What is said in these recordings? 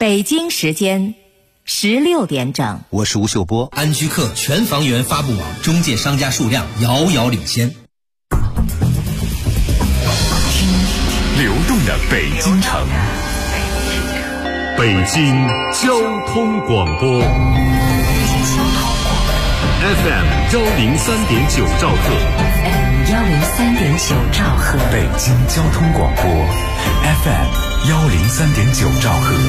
北京时间16点整， 我是吴秀波。 安居客全房源发布网中介商家数量遥遥领先。 听流动的北京城，北京交通广播 FM 103.9兆赫 103.9兆赫， 北京交通广播 FM 103.9兆赫。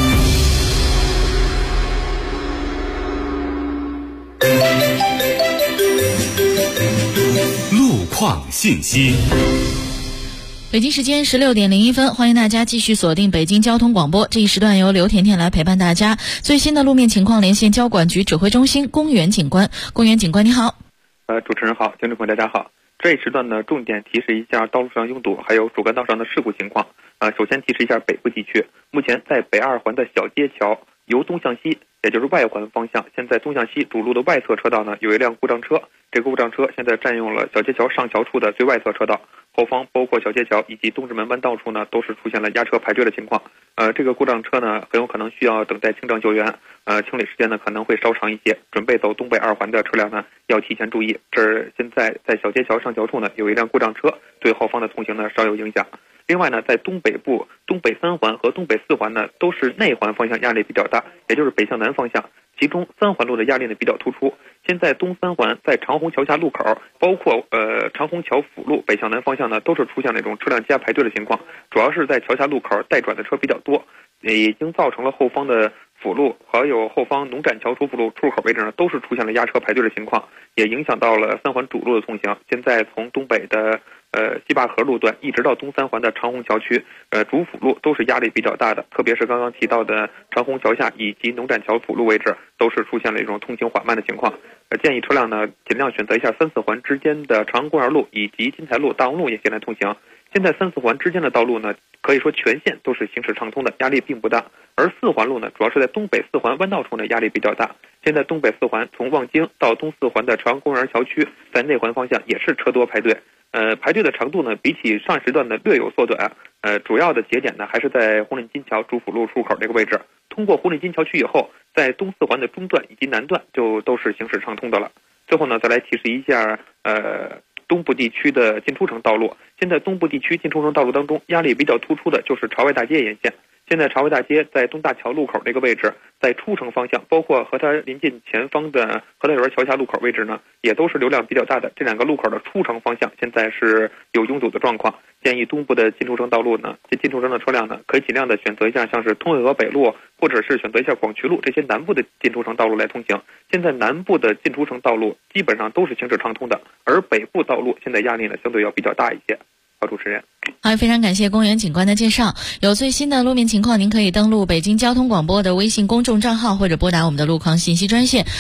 路况信息。 北京时间16点01分，欢迎大家继续锁定北京交通广播。这一时段由刘甜甜来陪伴大家。最新的路面情况连线交管局指挥中心公园警官。公园警官你好。 主持人好，听众朋友大家好。这一时段呢，重点提示一下道路上拥堵还有主干道上的事故情况。首先提示一下北部地区，目前在北二环的小街桥由东向西，也就是外环方向，现在东向西主路的外侧车道呢有一辆故障车，这个故障车现在占用了小街桥上桥处的最外侧车道，后方包括小街桥以及东直门弯道处呢都是出现了压车排队的情况。这个故障车呢很有可能需要等待清障救援，清理时间呢可能会稍长一些，准备走东北二环的车辆呢要提前注意。现在在小街桥上桥处呢有一辆故障车，对后方的通行呢稍有影响。另外呢，在东北部东北三环和东北四环呢都是内环方向压力比较大，也就是北向南方向，其中三环路的压力呢比较突出。现在东三环在长虹桥下路口，包括长虹桥辅路北向南方向呢都是出现那种车辆积压排队的情况，主要是在桥下路口待转的车比较多，也已经造成了后方的辅路还有后方农展桥出辅路出口位置呢都是出现了压车排队的情况，也影响到了三环主路的通行。现在从东北的西坝河路段一直到东三环的长虹桥区主辅路都是压力比较大的，特别是刚刚提到的长虹桥下以及农展桥辅路位置都是出现了一种通行缓慢的情况。建议车辆呢尽量选择一下三四环之间的长安公园路以及金台路大望路沿线来通行。现在三四环之间的道路呢可以说全线都是行驶畅通的，压力并不大，而四环路呢主要是在东北四环弯道处呢压力比较大。现在东北四环从望京到东四环的长安公园桥区，在内环方向也是车多排队，排队的长度呢比起上时段呢略有缩短，主要的节点呢还是在红岭金桥主辅路出口这个位置。通过红岭金桥区以后，在东四环的中段以及南段就都是行驶畅通的了。最后呢，再来提示一下东部地区的进出城道路。现在东部地区进出城道路当中压力比较突出的就是朝外大街沿线。现在朝外大街在东大桥路口这个位置，在出城方向，包括和它临近前方的和泰园桥下路口位置呢，也都是流量比较大的。这两个路口的出城方向现在是有拥堵的状况。建议东部的进出城道路呢，进出城的车辆呢，可以尽量的选择一下像是通惠河北路，或者是选择一下广渠路这些南部的进出城道路来通行。现在南部的进出城道路基本上都是行驶畅通的，而北部道路现在压力呢相对要比较大一些。好，主持人。 好，非常感谢公园警官的介绍。有最新的路面情况，您可以登录北京交通广播的微信公众账号，或者拨打我们的路况信息专线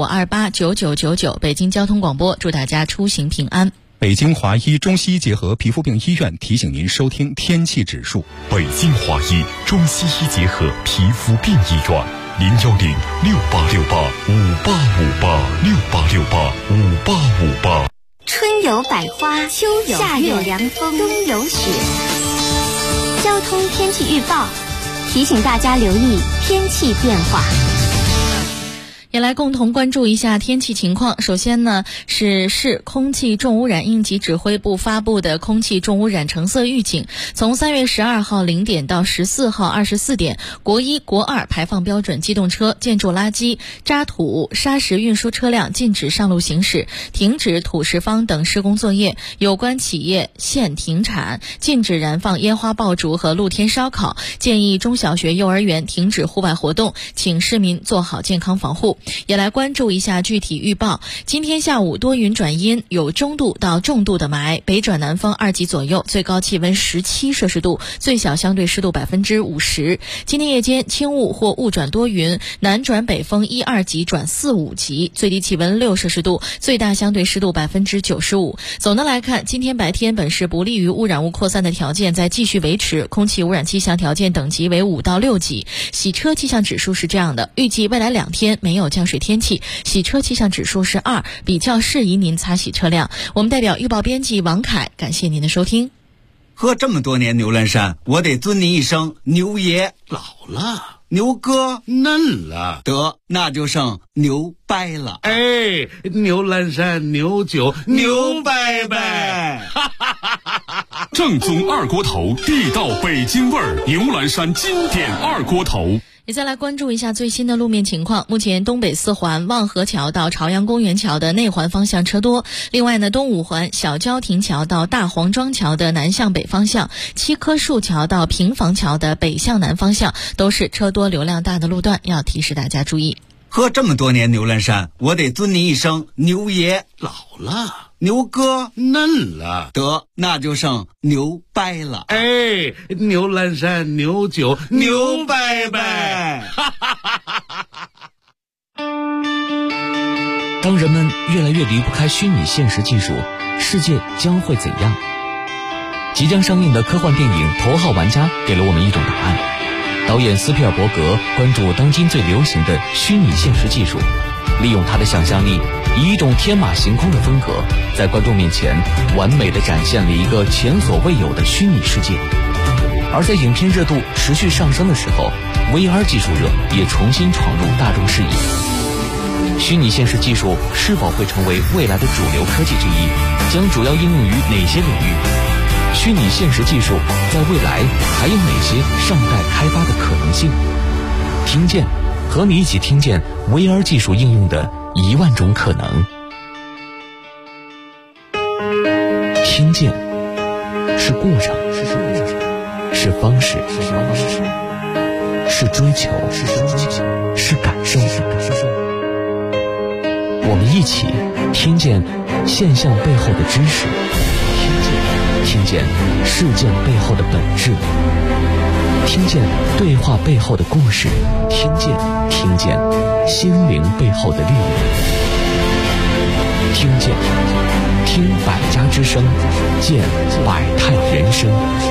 65289999。北京交通广播，祝大家出行平安。 北京华医中西医结合皮肤病医院提醒您收听天气指数。 北京华医中西医结合皮肤病医院，0106868586868685858。 春有百花，秋有夏有凉风，冬有雪。交通天气预报提醒大家留意天气变化。 也来共同关注一下天气情况。首先呢，是市空气重污染应急指挥部发布的空气重污染橙色预警。从3月12号0点到14号24点，国一、国二排放标准机动车、建筑垃圾、渣土、砂石运输车辆禁止上路行驶，停止土石方等施工作业。有关企业限停产，禁止燃放烟花爆竹和露天烧烤。建议中小学、幼儿园停止户外活动，请市民做好健康防护。也来关注一下具体预报。今天下午多云转阴，有中度到重度的霾，北转南风2级左右，最高气温17摄氏度，最小相对湿度50%。今天夜间轻雾或雾转多云，南转北风1、2级转4、5级，最低气温6摄氏度，最大相对湿度95%。总的来看，今天白天本市不利于污染物扩散的条件在继续维持，空气污染气象条件等级为5到6级。洗车气象指数是这样的，预计未来2天没有降水天气，洗车气象指数是2，比较适宜您擦洗车辆。我们代表预报编辑王凯，感谢您的收听。 喝这么多年牛栏山，我得尊您一声牛爷。老了。 牛哥嫩了， 得那就剩牛掰了。 哎，牛栏山牛酒牛掰掰， 正宗二锅头，地道北京味儿，牛栏山经典二锅头。 也再来关注一下最新的路面情况。目前东北四环望河桥到朝阳公园桥的内环方向车多，另外呢，东五环小郊亭桥到大黄庄桥的南向北方向，七棵树桥到平房桥的北向南方向都是车多流量大的路段，要提示大家注意。 喝这么多年牛栏山，我得尊您一声牛爷。 老了， 牛哥嫩了， 得那就剩牛掰了。 哎，牛栏山牛酒牛掰掰。 当人们越来越离不开虚拟现实技术，世界将会怎样？即将上映的科幻电影《头号玩家》给了我们一种答案。导演斯皮尔伯格关注当今最流行的虚拟现实技术，利用他的想象力，以一种天马行空的风格，在观众面前完美地展现了一个前所未有的虚拟世界。而在影片热度持续上升的时候， VR 技术热也重新闯入大众视野。虚拟现实技术是否会成为未来的主流科技之一？将主要应用于哪些领域？虚拟现实技术在未来还有哪些尚待开发的可能性？听见，和你一起听见 VR 技术应用的10000种可能。听见是过程，是方式，是追求，是感受。我们一起听见现象背后的知识，听见事件背后的本质，听见对话背后的故事，听见心灵背后的力量，听百家之声，见百态人生。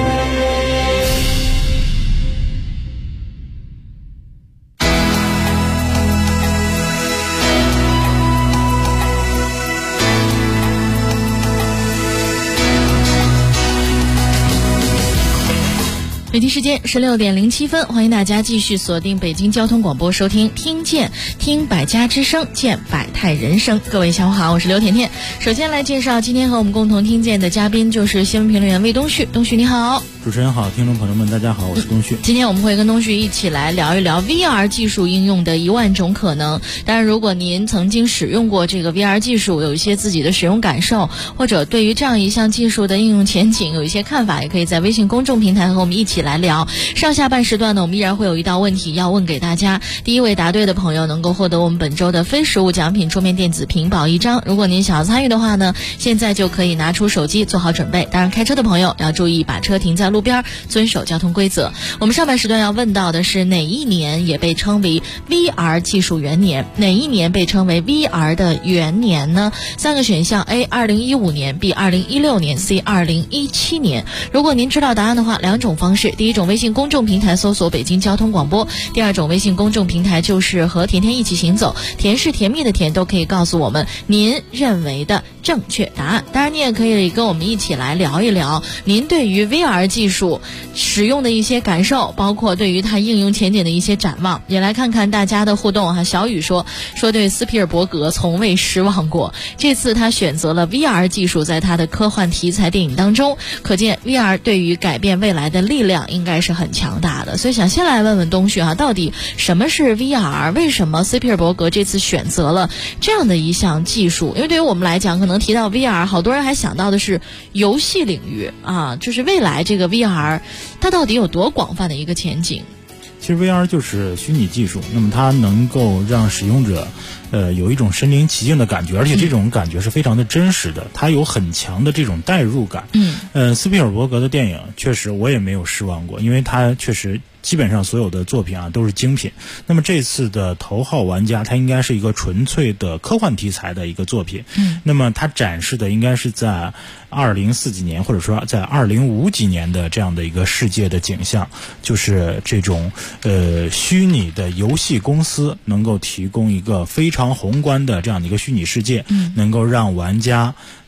北京时间16:07，欢迎大家继续锁定北京交通广播，收听听见，听百家之声，见百态人生。各位下午好，我是刘甜甜。首先来介绍今天和我们共同听见的嘉宾，就是新闻评论员魏东旭。东旭你好。 主持人好，听众朋友们大家好，我是东旭。 今天我们会跟东旭一起来聊一聊 VR 技术应用的10000种可能。当然，如果您曾经使用过这个 VR 技术，有一些自己的使用感受，或者对于这样一项技术的应用前景有一些看法，也可以在微信公众平台和我们一起来聊。上下半时段呢，我们依然会有一道问题要问给大家。第一位答对的朋友能够获得我们本周的非实物奖品桌面电子屏保1张。如果您想要参与的话呢，现在就可以拿出手机做好准备。当然，开车的朋友要注意把车停在路边，遵守交通规则。我们上半时段要问到的是哪一年也被称为 VR 技术元年？哪一年被称为 VR 的元年呢？3个选项 A 2015年 B 2016年 C 2017年。如果您知道答案的话，2种方式。第一种，微信公众平台搜索北京交通广播；第2种微信公众平台就是和甜甜一起行走，甜是甜蜜的甜，都可以告诉我们您认为的正确答案。当然，你也可以跟我们一起来聊一聊您对于 VR 技术使用的一些感受，包括对于它应用前景的一些展望。也来看看大家的互动哈。小雨说对斯皮尔伯格从未失望过，这次他选择了 VR 技术在他的科幻题材电影当中，可见 VR 对于改变未来的力量应该是很强大的。所以想先来问问东旭到底什么是 VR？ 为什么斯皮尔伯格这次选择了这样的一项技术？因为对于我们来讲，可能提到 VR， 好多人还想到的是游戏领域啊，就是未来这个 VR 它到底有多广泛的一个前景？ 其实 VR 就是虚拟技术，那么它能够让使用者有一种身临其境的感觉，而且这种感觉是非常的真实的，它有很强的这种代入感。斯皮尔伯格的电影确实我也没有失望过，因为它确实基本上所有的作品都是精品。那么这次的头号玩家，它应该是一个纯粹的科幻题材的一个作品。那么它展示的应该是在2040几年，或者说在2050几年的这样的一个世界的景象，就是这种虚拟的游戏公司能够提供一个非常宏观的这样的一个虚拟世界，能够让玩家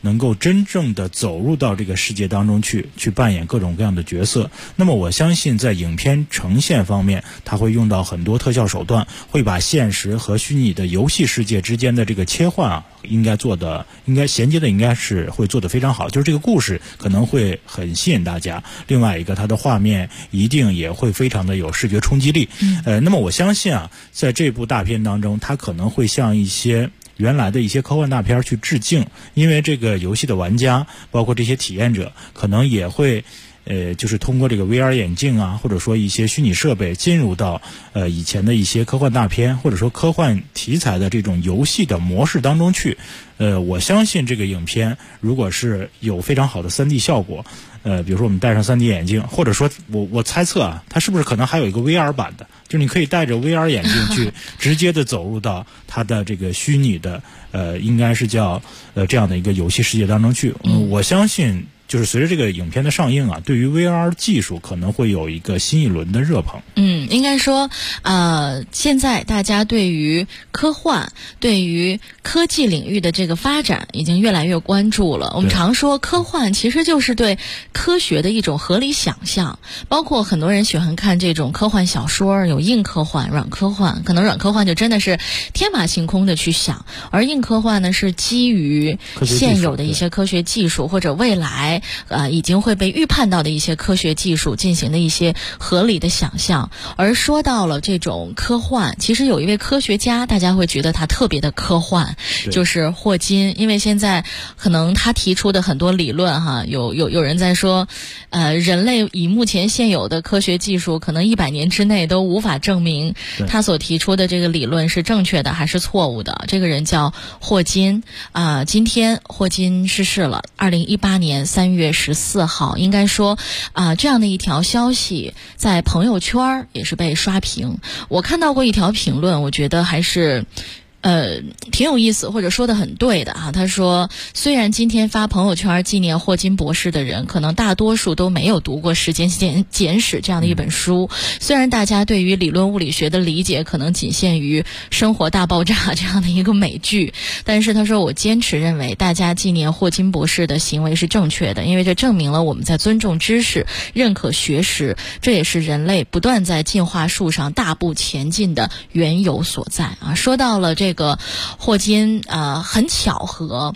能够真正的走入到这个世界当中去扮演各种各样的角色。那么我相信在影片呈现方面，它会用到很多特效手段，会把现实和虚拟的游戏世界之间的这个切换应该衔接的应该是会做得非常好，就是这个故事可能会很吸引大家。另外一个，它的画面一定也会非常的有视觉冲击力。那么我相信在这部大片当中，它可能会向一些原来的一些科幻大片去致敬，因为这个游戏的玩家，包括这些体验者，可能也会就是通过这个 VR 眼镜或者说一些虚拟设备进入到以前的一些科幻大片或者说科幻题材的这种游戏的模式当中去。我相信这个影片如果是有非常好的 3D 效果，比如说我们戴上 3D 眼镜，或者说我猜测它是不是可能还有一个 VR 版的，就是你可以戴着 VR 眼镜去直接的走入到它的这个虚拟的应该是叫这样的一个游戏世界当中去。我相信就是随着这个影片的上映对于 VR 技术可能会有一个新一轮的热捧。 应该说现在大家对于科幻对于科技领域的这个发展已经越来越关注了。我们常说科幻其实就是对科学的一种合理想象，包括很多人喜欢看这种科幻小说，有硬科幻软科幻，可能软科幻就真的是天马行空的去想，而硬科幻呢是基于现有的一些科学技术或者未来已经会被预判到的一些科学技术进行的一些合理的想象。而说到了这种科幻，其实有一位科学家大家会觉得他特别的科幻，就是霍金。因为现在可能他提出的很多理论有人在说人类以目前现有的科学技术可能100年之内都无法证明他所提出的这个理论是正确的还是错误的。这个人叫霍金今天霍金逝世了，2018年3月14号，应该说这样的一条消息在朋友圈也是被刷屏。我看到过一条评论，我觉得还是挺有意思，或者说的很对的他说，虽然今天发朋友圈纪念霍金博士的人可能大多数都没有读过《时间简史》这样的一本书，虽然大家对于理论物理学的理解可能仅限于《生活大爆炸》这样的一个美剧，但是他说我坚持认为大家纪念霍金博士的行为是正确的，因为这证明了我们在尊重知识，认可学识，这也是人类不断在进化树上大步前进的缘由所在说到了这个霍金很巧合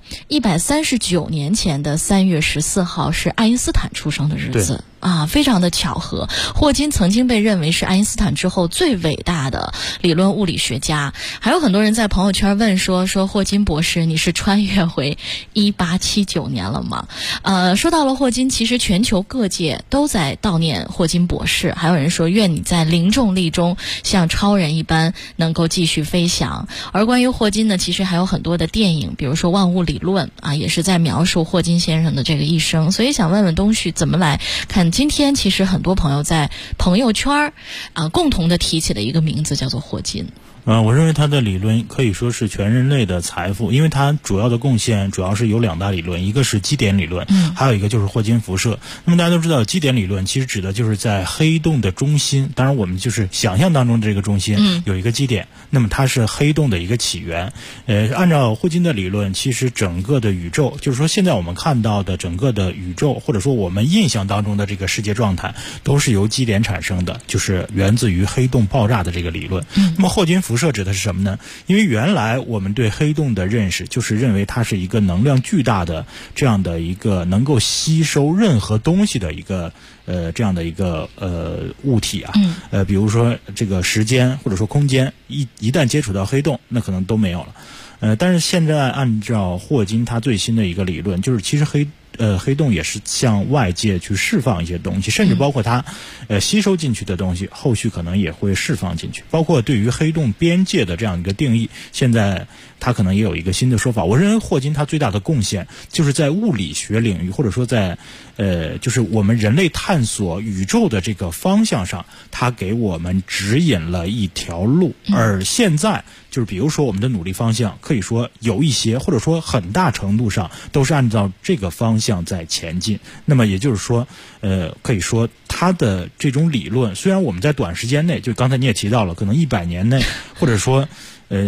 139年前的3月14号是爱因斯坦出生的日子非常的巧合。霍金曾经被认为是爱因斯坦之后最伟大的理论物理学家。还有很多人在朋友圈问说霍金博士，你是穿越回1879年了吗？说到了霍金，其实全球各界都在悼念霍金博士，还有人说愿你在零重力中像超人一般能够继续飞翔。而关于霍金呢，其实还有很多的电影，比如说《万物理论》也是在描述霍金先生的这个一生。所以想问问东旭，怎么来看今天其实很多朋友在朋友圈共同的提起的一个名字叫做霍金。 我认为他的理论可以说是全人类的财富，因为他主要的贡献主要是有2大理论，一个是基点理论，还有一个就是霍金辐射。那么大家都知道，基点理论其实指的就是在黑洞的中心，当然我们就是想象当中的这个中心有一个基点，那么它是黑洞的一个起源。按照霍金的理论，其实整个的宇宙，就是说现在我们看到的整个的宇宙，或者说我们印象当中的这个世界状态，都是由基点产生的，就是源自于黑洞爆炸的这个理论。那么霍金辐射指的是什么呢？因为原来我们对黑洞的认识就是认为它是一个能量巨大的这样的一个能够吸收任何东西的一个这样的一个物体比如说这个时间或者说空间一旦接触到黑洞，那可能都没有了。但是现在按照霍金他最新的一个理论，就是其实黑洞也是向外界去释放一些东西，甚至包括它吸收进去的东西，后续可能也会释放进去。包括对于黑洞边界的这样一个定义，现在它可能也有一个新的说法。我认为霍金他最大的贡献就是在物理学领域，或者说在就是我们人类探索宇宙的这个方向上，他给我们指引了一条路。而现在就是比如说我们的努力方向，可以说有一些或者说很大程度上都是按照这个方向在前进。那么也就是说可以说他的这种理论，虽然我们在短时间内，就刚才你也提到了，可能100年内或者说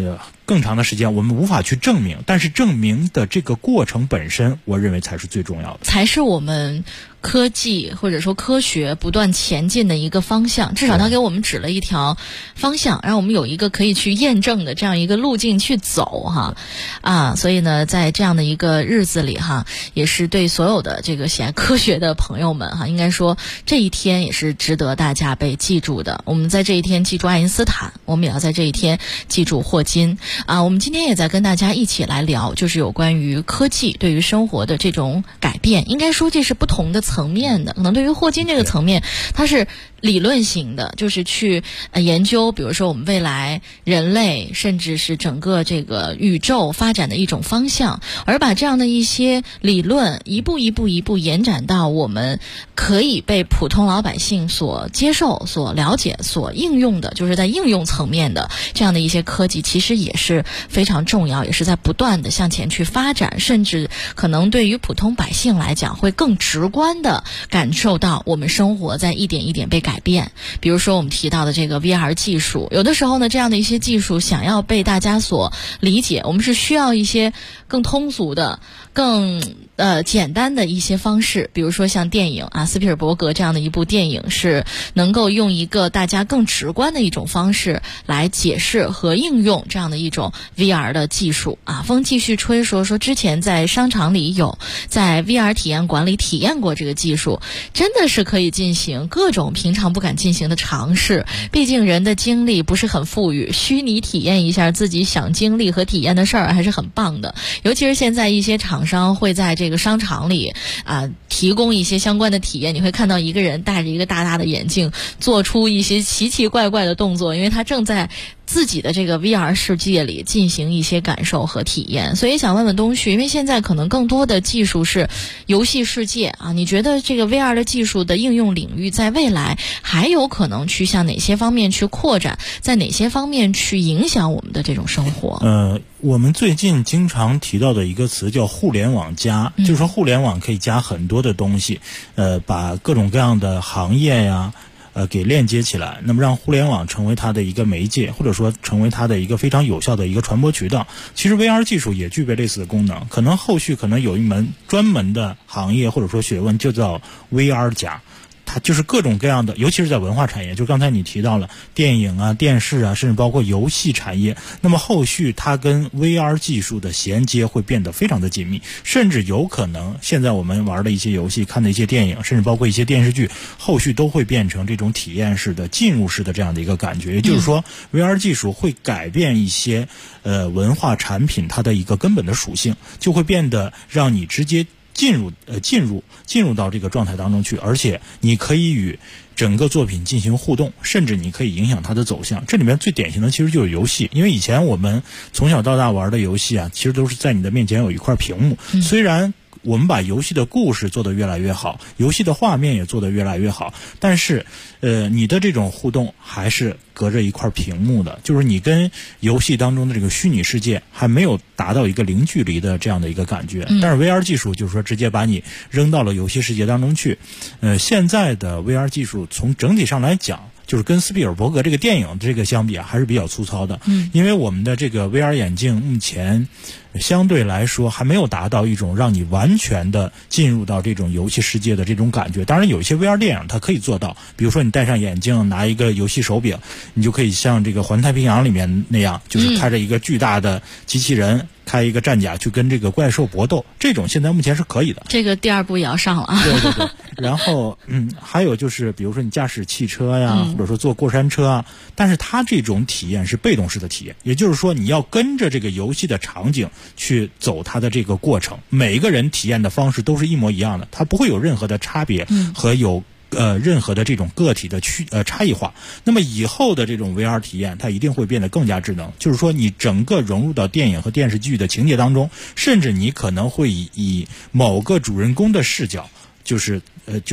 更长的时间我们无法去证明，但是证明的这个过程本身，我认为才是最重要的， 才是我们科技或者说科学不断前进的一个方向。至少它给我们指了一条方向，让我们有一个可以去验证的这样一个路径去走哈。所以呢，在这样的一个日子里哈，也是对所有的这个喜爱科学的朋友们哈，应该说这一天也是值得大家被记住的。我们在这一天记住爱因斯坦，我们也要在这一天记住霍金我们今天也在跟大家一起来聊，就是有关于科技对于生活的这种改变。应该说这是不同的层面的，可能对于霍金这个层面，它是理论型的，就是去研究比如说我们未来人类甚至是整个这个宇宙发展的一种方向，而把这样的一些理论一步一步延展到我们可以被普通老百姓所接受、所了解、所应用的，就是在应用层面的这样的一些科技，其实也是非常重要，也是在不断的向前去发展，甚至可能对于普通百姓来讲会更直观的感受到我们生活在一点一点被改变。比如说我们提到的这个 VR 技术，有的时候呢，这样的一些技术想要被大家所理解，我们是需要一些更通俗的、更简单的一些方式。比如说像电影斯皮尔伯格这样的一部电影，是能够用一个大家更直观的一种方式来解释和应用这样的一种 VR 的技术风继续吹说之前在商场里有在 VR 体验馆里体验过这个技术，真的是可以进行各种平常不敢进行的尝试。毕竟人的精力不是很富裕，虚拟体验一下自己想经历和体验的事儿还是很棒的。尤其是现在一些厂商会在这个商场里提供一些相关的体验，你会看到一个人戴着一个大大的眼镜做出一些奇奇怪怪的动作，因为他正在自己的这个 VR 世界里进行一些感受和体验。所以想问问东旭，因为现在可能更多的技术是游戏世界你觉得这个 VR 的技术的应用领域在未来还有可能去向哪些方面去扩展，在哪些方面去影响我们的这种生活？ 我们最近经常提到的一个词叫互联网加，就是说互联网可以加很多的东西，把各种各样的行业呀给链接起来，那么让互联网成为它的一个媒介，或者说成为它的一个非常有效的一个传播渠道。其实 VR 技术也具备类似的功能，可能后续可能有一门专门的行业或者说学问就叫 VR 加，它就是各种各样的，尤其是在文化产业，就刚才你提到了电影电视甚至包括游戏产业，那么后续它跟 VR 技术的衔接会变得非常的紧密，甚至有可能现在我们玩的一些游戏、看的一些电影，甚至包括一些电视剧，后续都会变成这种体验式的、进入式的这样的一个感觉。也就是说VR 技术会改变一些文化产品它的一个根本的属性，就会变得让你直接进入到这个状态当中去，而且你可以与整个作品进行互动，甚至你可以影响它的走向。这里面最典型的其实就是游戏，因为以前我们从小到大玩的游戏其实都是在你的面前有一块屏幕，虽然我们把游戏的故事做得越来越好，游戏的画面也做得越来越好，但是你的这种互动还是隔着一块屏幕的，就是你跟游戏当中的这个虚拟世界还没有达到一个零距离的这样的一个感觉。但是 VR 技术就是说直接把你扔到了游戏世界当中去。现在的 VR 技术从整体上来讲，就是跟斯皮尔伯格这个电影这个相比还是比较粗糙的。因为我们的这个 VR 眼镜目前相对来说还没有达到一种让你完全的进入到这种游戏世界的这种感觉。当然有一些 VR 电影它可以做到，比如说你戴上眼镜拿一个游戏手柄，你就可以像这个环太平洋里面那样，就是开着一个巨大的机器人，开一个战甲去跟这个怪兽搏斗，这种现在目前是可以的。 这个第二部也要上了对。然后还有就是比如说你驾驶汽车呀，或者说坐过山车但是它这种体验是被动式的体验，也就是说你要跟着这个游戏的场景去走它的这个过程，每一个人体验的方式都是一模一样的，它不会有任何的差别和有任何的这种个体的差异化。那么以后的这种 VR 体验它一定会变得更加智能，就是说你整个融入到电影和电视剧的情节当中，甚至你可能会以某个主人公的视角，就是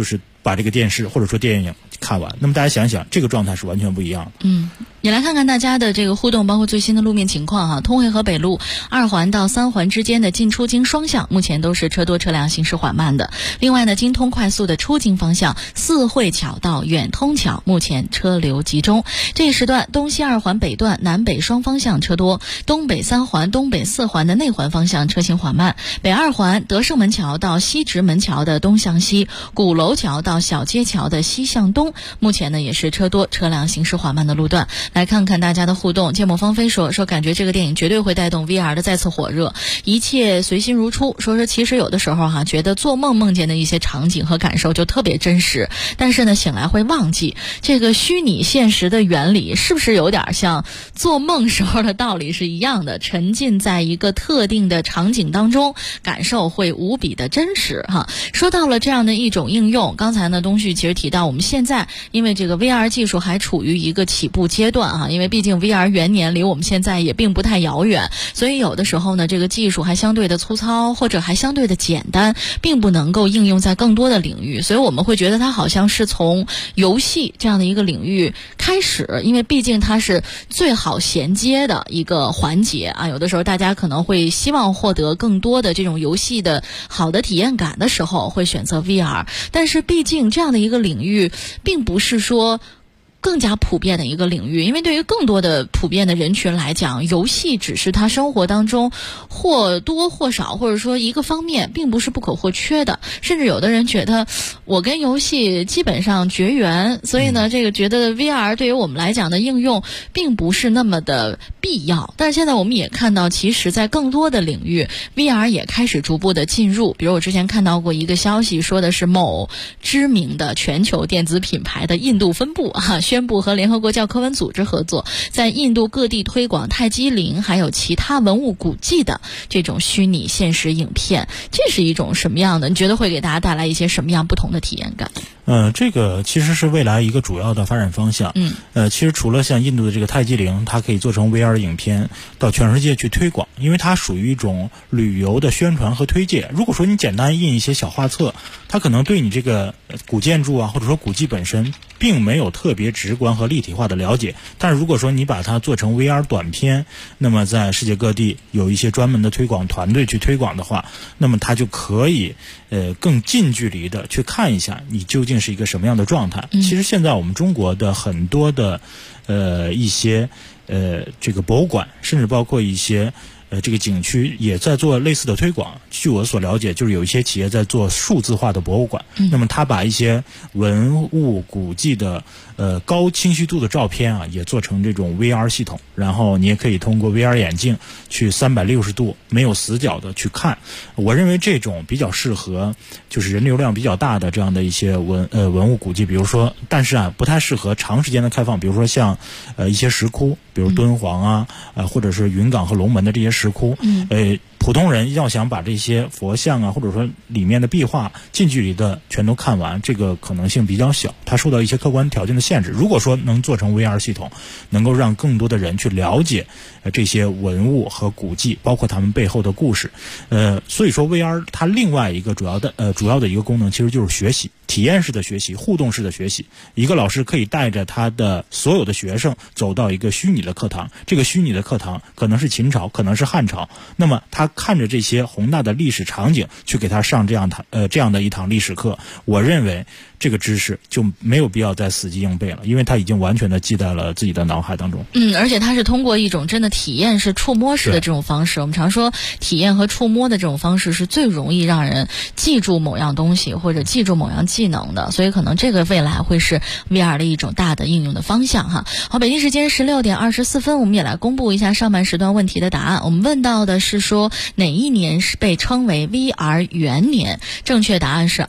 把这个电视或者说电影看完。那么大家想想，这个状态是完全不一样的。 也来看看大家的这个互动，包括最新的路面情况哈。通惠河北路2环到3环之间的进出京双向目前都是车多车辆行驶缓慢的。另外呢，京通快速的出京方向四惠桥到远通桥目前车流集中。这一时段东西2环北段南北双方向车多，东北3环东北4环的内环方向车行缓慢。北2环德胜门桥到西直门桥的东向西，鼓楼桥到小街桥的西向东目前呢也是车多车辆行驶缓慢的路段。来看看大家的互动。芥末芳菲说感觉这个电影绝对会带动 VR 的再次火热，一切随心如初。说其实有的时候觉得做梦梦见的一些场景和感受就特别真实，但是呢醒来会忘记。这个虚拟现实的原理是不是有点像做梦时候的道理是一样的？沉浸在一个特定的场景当中，感受会无比的真实哈。说到了这样的一种应用，刚才呢东旭其实提到我们现在因为这个 VR 技术还处于一个起步阶段哈，因为毕竟 VR 元年离我们现在也并不太遥远，所以有的时候呢这个技术还相对的粗糙，或者还相对的简单，并不能够应用在更多的领域，所以我们会觉得它好像是从游戏这样的一个领域开始，因为毕竟它是最好衔接的一个环节啊。有的时候大家可能会希望获得更多的这种游戏的好的体验感的时候会选择 VR， 但是毕竟这样的一个领域并不是说更加普遍的一个领域，因为对于更多的普遍的人群来讲，游戏只是他生活当中或多或少或者说一个方面，并不是不可或缺的。甚至有的人觉得我跟游戏基本上绝缘，所以呢这个觉得 VR 对于我们来讲的应用并不是那么的必要。但是现在我们也看到，其实在更多的领域 VR 也开始逐步的进入。比如我之前看到过一个消息，说的是某知名的全球电子品牌的印度分部宣布和联合国教科文组织合作，在印度各地推广泰姬陵还有其他文物古迹的这种虚拟现实影片。这是一种什么样的？你觉得会给大家带来一些什么样不同的体验感？ 这个其实是未来一个主要的发展方向。其实除了像印度的这个泰姬陵，它可以做成 VR 的影片到全世界去推广，因为它属于一种旅游的宣传和推介。如果说你简单印一些小画册，它可能对你这个古建筑或者说古迹本身并没有特别直观和立体化的了解。但是如果说你把它做成 VR 短片，那么在世界各地有一些专门的推广团队去推广的话，那么它就可以更近距离的去看一下你究竟是一个什么样的状态。其实现在我们中国的很多的一些这个博物馆，甚至包括一些这个景区也在做类似的推广。据我所了解，就是有一些企业在做数字化的博物馆，那么他把一些文物古迹的高清晰度的照片也做成这种 VR 系统，然后你也可以通过 VR 眼镜去360度没有死角的去看。我认为这种比较适合就是人流量比较大的这样的一些文物古迹，比如说，但是不太适合长时间的开放，比如说像一些石窟，比如敦煌或者是云冈和龙门的这些石窟。普通人要想把这些佛像或者说里面的壁画近距离的全都看完，这个可能性比较小，它受到一些客观条件的限制。如果说能做成 VR 系统，能够让更多的人去了解这些文物和古迹，包括他们背后的故事。所以说 VR 它另外一个主要的一个功能其实就是学习，体验式的学习，互动式的学习。一个老师可以带着他的所有的学生走到一个虚拟的课堂，这个虚拟的课堂可能是秦朝，可能是汉朝，那么他看着这些宏大的历史场景去给他上这样的一堂历史课，我认为这个知识就没有必要再死记硬背了，因为它已经完全的记在了自己的脑海当中。 而且它是通过一种真的体验式触摸式的这种方式。我们常说体验和触摸的这种方式是最容易让人记住某样东西或者记住某样技能的，所以可能这个未来会是 VR 的一种大的应用的方向哈。好，北京时间16点24分，我们也来公布一下上半时段问题的答案。我们问到的是说哪一年是被称为 VR 元年？正确答案是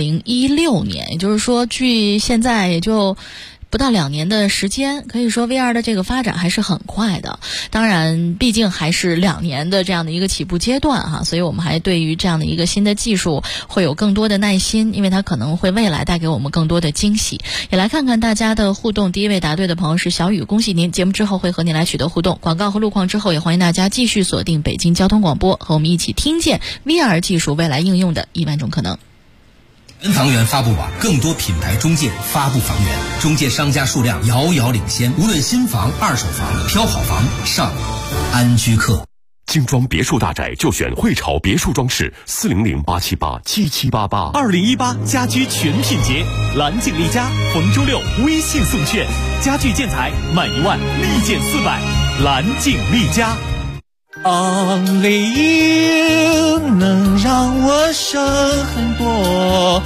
2016年，也就是说距现在也就不到2年的时间，可以说 VR 的这个发展还是很快的。当然毕竟还是2年的这样的一个起步阶段哈，所以我们还对于这样的一个新的技术会有更多的耐心，因为它可能会未来带给我们更多的惊喜。也来看看大家的互动。第一位答对的朋友是小雨，恭喜您，节目之后会和您来取得互动。广告和路况之后，也欢迎大家继续锁定北京交通广播，和我们一起听见 VR 技术未来应用的1万种可能。 全房源发布网，更多品牌中介发布房源，中介商家数量遥遥领先。无论新房、二手房、挑好房，上安居客。 精装别墅大宅就选汇潮别墅装饰，400-878-7788。2018家居全品节，蓝景丽家，逢周六微信送券，家具建材满1万立减400，蓝景丽家。 Only you 能让我省很多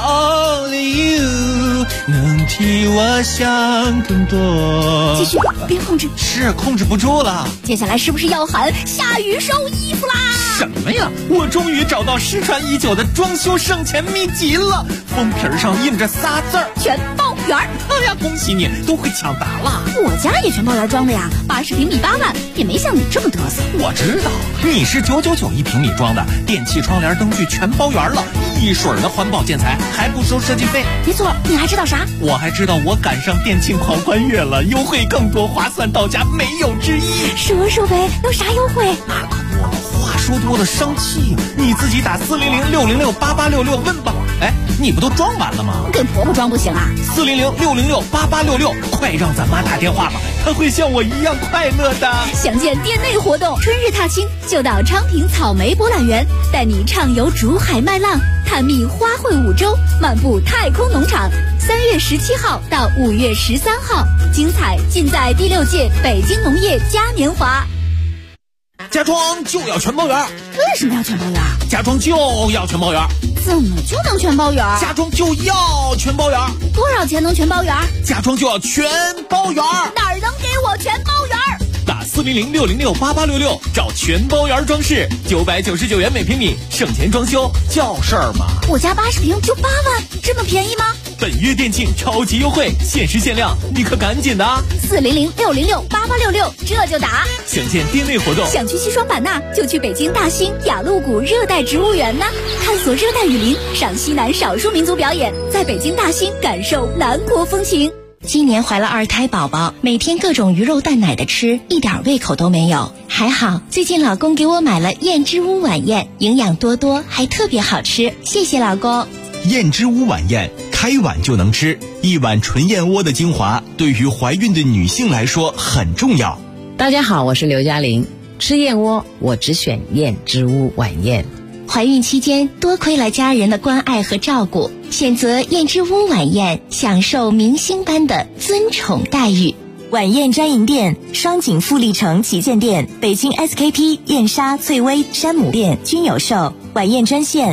，Only you 能替我想更多。 继续，别控制， 是控制不住了。 接下来是不是要喊下雨收衣服啦？ 什么呀？我终于找到失传已久的装修省钱秘籍了，封皮上印着仨字儿： 全包圆。 哎呀，恭喜你，都会抢答了。 我家也全包圆装的呀，80平米8万，也没像你这么嘚瑟。 我知道，你是999一平米装的，电器、窗帘、灯具全包圆了，一水儿的环保建材，还不收设计费。 没错，你还知道啥？ 我还知道我赶上电竞狂欢月了，优惠更多，划算到家，没有之一。 说呗，有啥优惠？ 话说多了生气，你自己打400-606-8866问吧。哎，你不都装完了吗？ 跟婆婆装不行啊 ！400-606-8866，快让咱妈打电话吧，她会像我一样快乐的。 想见店内活动，春日踏青就到昌平草莓博览园，带你畅游竹海麦浪，探秘花卉五洲，漫步太空农场。3月17号到5月13号，精彩尽在第6届北京农业嘉年华。 家装就要全包圆。 为什么要全包圆？ 家装就要全包圆。 怎么就能全包圆？ 家装就要全包圆。 多少钱能全包圆？ 家装就要全包圆。 哪儿能给我全包圆？ 打400-606-8866，找全包圆装饰，999元每平米，省钱装修叫事儿吗？ 我家80平就8万，这么便宜吗？ 本月店庆超级优惠，限时限量，你可赶紧的啊 ！400-606-8866，这就打。 想见店内活动， 想去西双版纳，就去北京大兴雅鹿谷热带植物园呢，探索热带雨林，赏西南少数民族表演，在北京大兴感受南国风情。 今年怀了2胎宝宝，每天各种鱼肉蛋奶的吃，一点胃口都没有。还好最近老公给我买了燕之屋晚宴，营养多多，还特别好吃，谢谢老公。 燕之屋晚宴，开碗就能吃，一碗纯燕窝的精华，对于怀孕的女性来说很重要。 大家好，我是刘嘉玲，吃燕窝我只选燕之屋晚宴。 怀孕期间多亏了家人的关爱和照顾，选择燕之屋晚宴，享受明星般的尊宠待遇。 晚宴专营店：双井富力城旗舰店、北京 SKP、燕莎、翠微、山姆店均有售。晚宴专线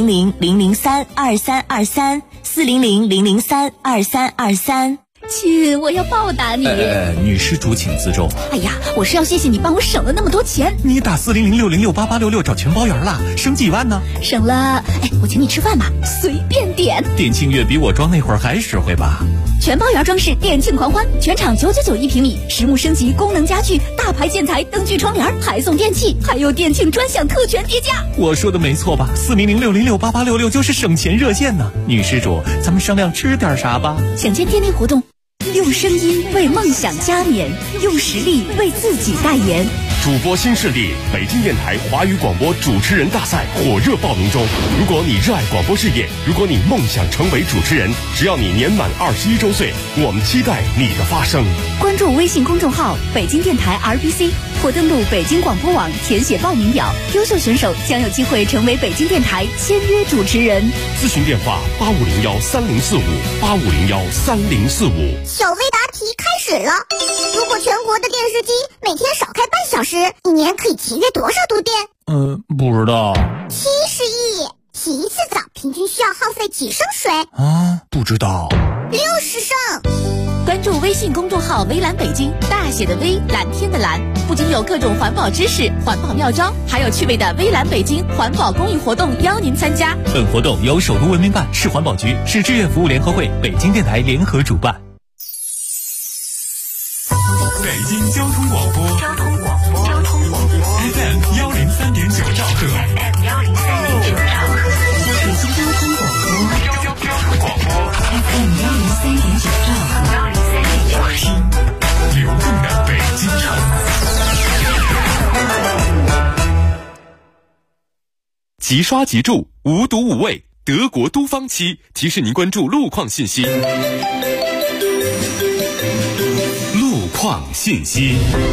400-003-2323 400-003-2323。 亲，我要报答你。 女施主请自重。 哎呀，我是要谢谢你帮我省了那么多钱。 你打400-606-8866找全包圆了，省几万呢？ 省了，我请你吃饭吧，随便点。 店庆月比我装那会儿还实惠吧？ 全包圆装饰店庆狂欢，全场999一平米，实木升级，功能家具，大牌建材，灯具窗帘，还送电器，还有店庆专享特权跌价。 我说的没错吧？400-606-8866就是省钱热线呢。女施主，咱们商量吃点啥吧？ 想见店内活动，用声音为梦想加冕，用实力为自己代言。 主播新势力，北京电台华语广播主持人大赛火热报名中。如果你热爱广播事业，如果你梦想成为主持人，只要你年满21周岁，我们期待你的发声。 关注微信公众号北京电台 RBC， 或登录北京广播网填写报名表，优秀选手将有机会成为北京电台签约主持人。 咨询电话8501304585013045。 小微答题开始了。如果全国的电视机每天少开半小时，一年可以节约多少度电？ 不知道。 70亿。洗一次澡平均需要耗费几升水？ 不知道。 60升。 关注微信公众号微蓝北京，大写的微，蓝天的蓝，不仅有各种环保知识、环保妙招，还有趣味的微蓝北京环保公益活动邀您参加。 本活动由首都文明办、市环保局、市志愿服务联合会、北京电台联合主办。 北京交通广播FM 103.9兆赫，北京交通广播 FM 103.9兆赫，听流动的北京城。即刷即住，无毒无味， 德国都方漆提示您关注路况信息。路况信息。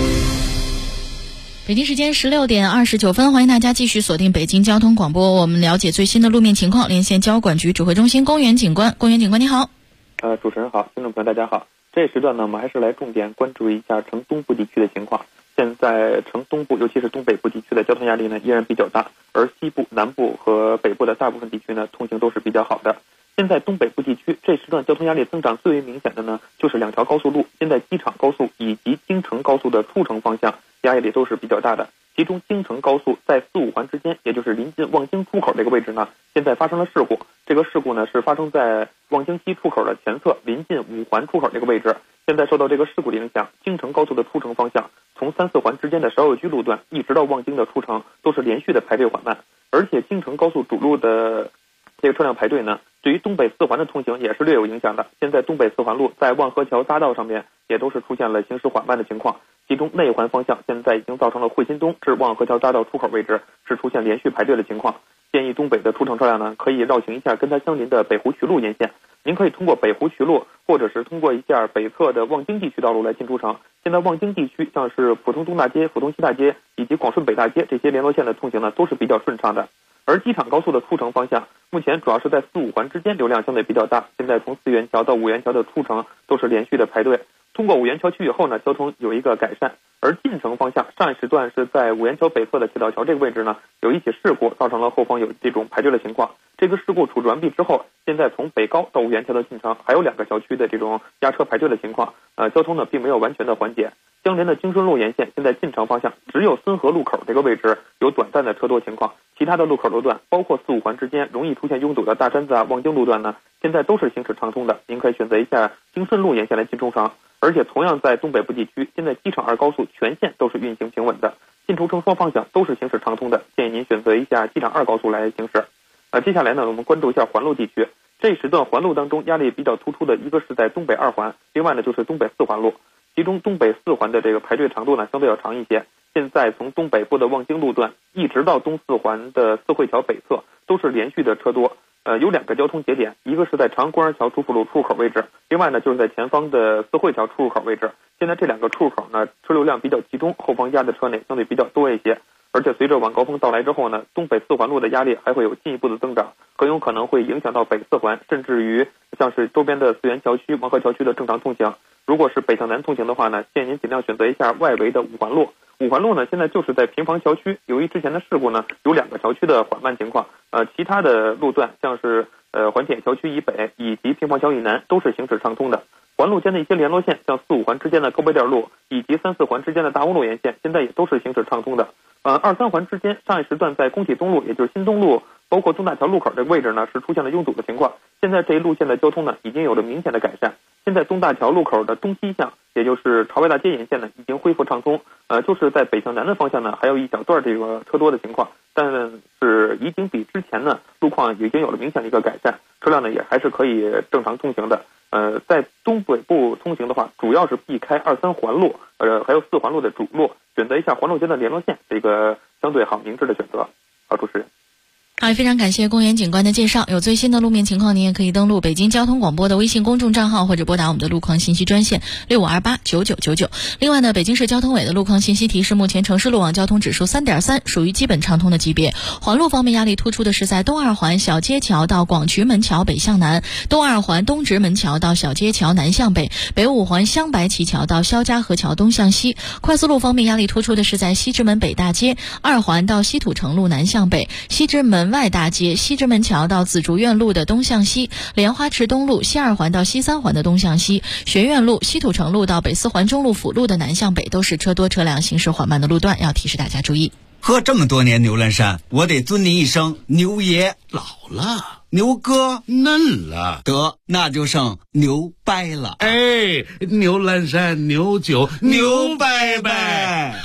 北京时间16点29分，欢迎大家继续锁定北京交通广播，我们了解最新的路面情况，连线交管局指挥中心公园警官。公园警官你好。 主持人好，听众朋友大家好。这时段呢，我们还是来重点关注一下城东部地区的情况。现在城东部，尤其是东北部地区的交通压力呢依然比较大，而西部、南部和北部的大部分地区呢通行都是比较好的。现在东北部地区这时段交通压力增长最为明显的呢，就是两条高速路，现在机场高速以及京承高速的出城方向压力都是比较大的。其中京承高速在4、5环之间，也就是临近望京出口这个位置呢，现在发生了事故。这个事故呢是发生在望京西出口的前侧，临近5环出口这个位置。现在受到这个事故的影响，京承高速的出城方向从3、4环之间的芍药居路段一直到望京的出城都是连续的排队缓慢，而且京承高速主路的这个车辆排队呢，对于东北4环的通行也是略有影响的。现在东北4环路在万河桥匝道上面也都是出现了行驶缓慢的情况，其中内环方向现在已经造成了汇新东至万河桥匝道出口位置是出现连续排队的情况。建议东北的出城车辆呢，可以绕行一下跟它相邻的北湖渠路沿线。您可以通过北湖渠路，或者是通过一下北侧的望京地区道路来进出城。现在望京地区像是浦东东大街、浦东西大街以及广顺北大街这些联络线的通行呢，都是比较顺畅的。而机场高速的出城方向，目前主要是在4、5环之间流量相对比较大。现在从4元桥到5元桥的出城都是连续的排队。通过5元桥区以后呢，交通有一个改善。而进城方向，上一时段是在5元桥北侧的铁道桥这个位置呢，有一起事故，造成了后方有这种排队的情况。这个事故处置完毕之后，现在从北高到5元桥的进城还有2个桥区的这种压车排队的情况，交通呢并没有完全的缓解。相连的京顺路沿线，现在进城方向只有孙河路口这个位置有短暂的车多情况，其他的路口路段，包括4、5环之间容易出现拥堵的大山子啊、望京路段呢，现在都是行驶畅通的。您可以选择一下京顺路沿线来进出城。而且同样在东北部地区，现在机场2高速全线都是运行平稳的，进出城双方向都是行驶畅通的，建议您选择一下机场2高速来行驶。接下来呢，我们关注一下环路地区。这时段环路当中压力比较突出的一个是在东北2环，另外呢就是东北4环路。其中东北4环的这个排队长度呢相对要长一些。现在从东北部的望京路段一直到东4环的四惠桥北侧都是连续的车多。有2个交通节点，一个是在长公园桥主辅路出口位置，另外呢就是在前方的四惠桥出入口位置。现在这2个出入口呢车流量比较集中，后方压的车内相对比较多一些。而且随着晚高峰到来之后呢，东北4环路的压力还会有进一步的增长，很有可能会影响到北4环，甚至于像是周边的4元桥区、万河桥区的正常通行。如果是北向南通行的话呢，建议您尽量选择一下外围的5环路。5环路呢，现在就是在平房桥区，由于之前的事故呢，有2个桥区的缓慢情况，其他的路段像是环铁桥区以北以及平房桥以南都是行驶畅通的。环路间的一些联络线，像4、5环之间的高碑店路以及3、4环之间的大乌路沿线，现在也都是行驶畅通的。2、3环之间，上一时段在工体东路，也就是新东路，包括东大桥路口这个位置呢，是出现了拥堵的情况。现在这一路线的交通呢，已经有了明显的改善。现在东大桥路口的东西向，也就是朝外大街沿线呢，已经恢复畅通。就是在北向南的方向呢，还有一小段这个车多的情况，但是已经比之前呢路况已经有了明显的一个改善，车辆呢也还是可以正常通行的。在东北部通行的话，主要是避开2、3环路，还有4环路的主路，选择一下环路间的联络线，这个相对好明智的选择。好，主持人。 好，非常感谢公园警官的介绍。有最新的路面情况，您也可以登录北京交通广播的微信公众账号，或者拨打我们的路况信息专线65289999。另外呢，北京市交通委的路况信息提示，目前城市路网交通指数3.3，属于基本畅通的级别。环路方面压力突出的是在东2环小街桥到广渠门桥北向南，东2环东直门桥到小街桥南向北，北5环镶白旗桥到肖家河桥东向西。快速路方面压力突出的是在西直门北大街2环到西土城路南向北，西直门外大街西直门桥到紫竹院路的东向西，莲花池东路西2环到西3环的东向西，学院路西土城路到北4环中路辅路的南向北都是车多车辆行驶缓慢的路段，要提示大家注意。 喝这么多年牛栏山，我得尊您一声牛爷。 老了， 牛哥嫩了， 得那就剩牛掰了。 哎，牛栏山牛酒牛掰掰。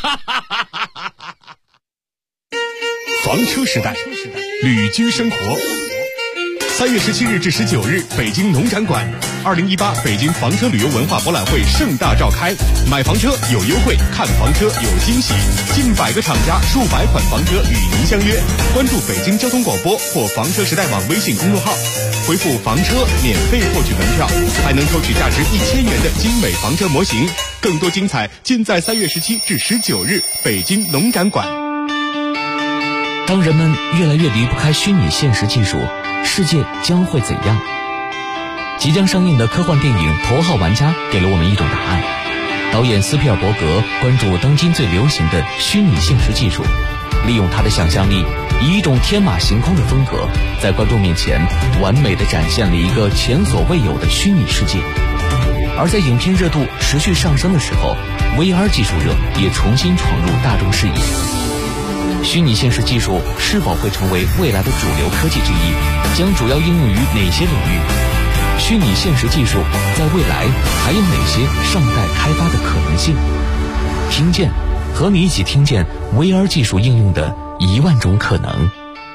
房车时代，旅居生活。 3月17日至19日，北京农展馆，2018北京房车旅游文化博览会盛大召开，买房车有优惠，看房车有惊喜，近100个厂家，数百款房车与您相约。关注北京交通广播或房车时代网微信公众号，回复房车免费获取门票，还能抽取价值1000元的精美房车模型。更多精彩尽在3月17至19日北京农展馆。 当人们越来越离不开虚拟现实技术，世界将会怎样？即将上映的科幻电影《头号玩家》给了我们一种答案。导演斯皮尔伯格关注当今最流行的虚拟现实技术，利用他的想象力，以一种天马行空的风格，在观众面前完美地展现了一个前所未有的虚拟世界。而在影片热度持续上升的时候， VR 技术热也重新闯入大众视野。虚拟现实技术是否会成为未来的主流科技之一？将主要应用于哪些领域？虚拟现实技术在未来还有哪些尚待开发的可能性？听见，和你一起听见 VR 技术应用的10000种可能。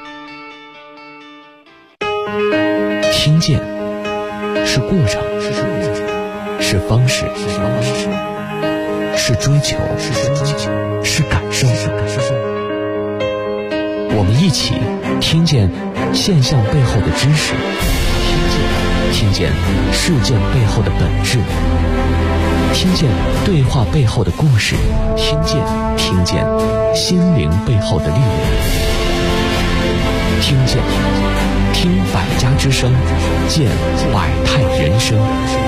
听见是过程，是方式，是追求，是感受。我们一起听见现象背后的知识，听见事件背后的本质，听见对话背后的故事，听见心灵背后的力量，听百家之声，见百态人生。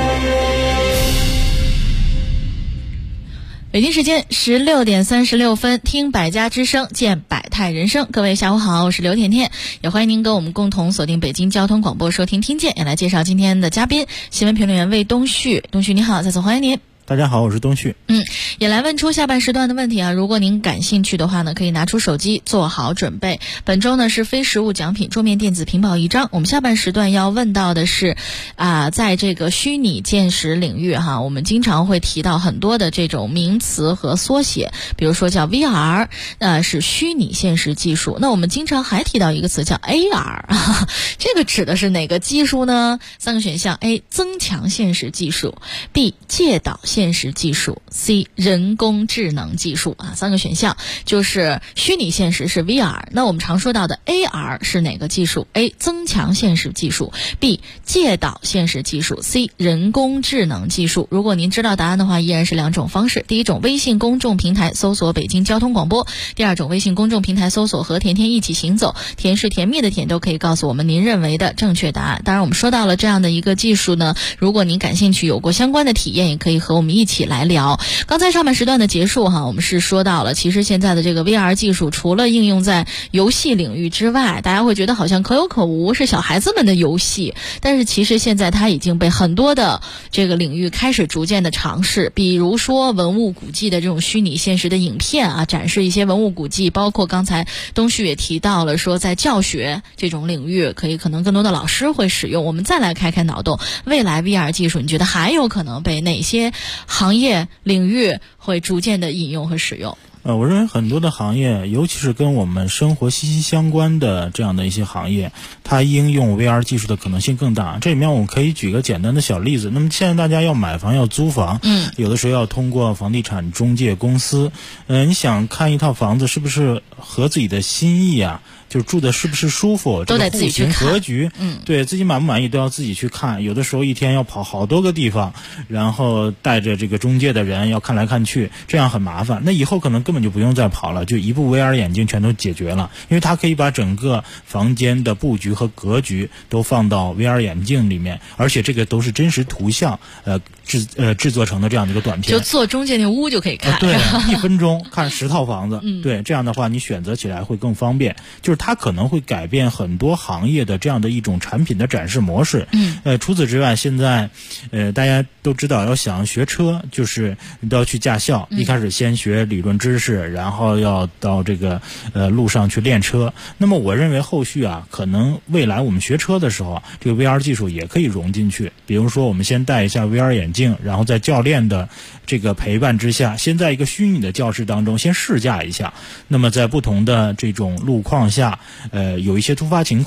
北京时间16点36分，听百家之声，见百态人生。各位下午好，我是刘甜甜，也欢迎您跟我们共同锁定北京交通广播收听听见，也来介绍今天的嘉宾，新闻评论员魏东旭。东旭你好，再次欢迎您。 大家好，我是东旭。 也来问出下半时段的问题啊。如果您感兴趣的话呢，可以拿出手机做好准备。本周呢是非实物奖品桌面电子屏保1张。我们下半时段要问到的是在这个虚拟现实领域哈，我们经常会提到很多的这种名词和缩写，比如说叫 VR， 是虚拟现实技术。那我们经常还提到一个词叫 AR， 这个指的是哪个技术呢？3个选项 ：A. 增强现实技术 ，B. 介导现实技术 ，C. 人工智能技术啊，3个选项就是虚拟现实是 VR， 那我们常说到的 AR 是哪个技术 ？A. 增强现实技术 ，B. 介导现实技术 ，C. 人工智能技术。如果您知道答案的话，依然是2种方式：第一种，微信公众平台搜索北京交通广播；第二种，微信公众平台搜索和甜甜一起行走，甜是甜蜜的甜，都可以告诉我们您认为的正确答案。当然，我们说到了这样的一个技术呢，如果您感兴趣，有过相关的体验，也可以和我们一起来聊。刚才上半时段的结束哈，我们是说到了，其实现在的这个 VR 技术，除了应用在游戏领域之外，大家会觉得好像可有可无，是小孩子们的游戏。但是其实现在它已经被很多的这个领域开始逐渐的尝试，比如说文物古迹的这种虚拟现实的影片啊，展示一些文物古迹，包括刚才东旭也提到了说，在教学这种领域，可能更多的老师会使用。我们再来开开脑洞，未来 VR 技术，你觉得还有可能被哪些行业领域会逐渐的引用和使用？ 我认为很多的行业，尤其是跟我们生活息息相关的这样的一些行业，它应用 VR 技术的可能性更大。这里面我们可以举个简单的小例子。那么现在大家要买房要租房，有的时候要通过房地产中介公司，你想看一套房子是不是合自己的心意啊？就住的是不是舒服， 都得自己去看。 格局，对自己满不满意都要自己去看。有的时候一天要跑好多个地方，然后带着这个中介的人要看来看去，这样很麻烦。那以后可能根本就不用再跑了，就一部 VR 眼镜全都解决了，因为它可以把整个房间的布局和格局都放到 VR 眼镜里面，而且这个都是真实图像制作成的这样的一个短片， 就做中介那屋就可以看， 对，1分钟看10套房子，对，这样的话你选择起来会更方便。就是它可能会改变很多行业的这样的一种产品的展示模式。除此之外，现在大家都知道，要想学车，就是你都要去驾校，一开始先学理论知识，然后要到这个路上去练车。那么我认为后续啊，可能未来我们学车的时候，这个 VR 技术也可以融进去。比如说我们先戴一下 VR 眼镜，然后在教练的这个陪伴之下，先在一个虚拟的教室当中先试驾一下。那么在不同的这种路况下，有一些突发情况，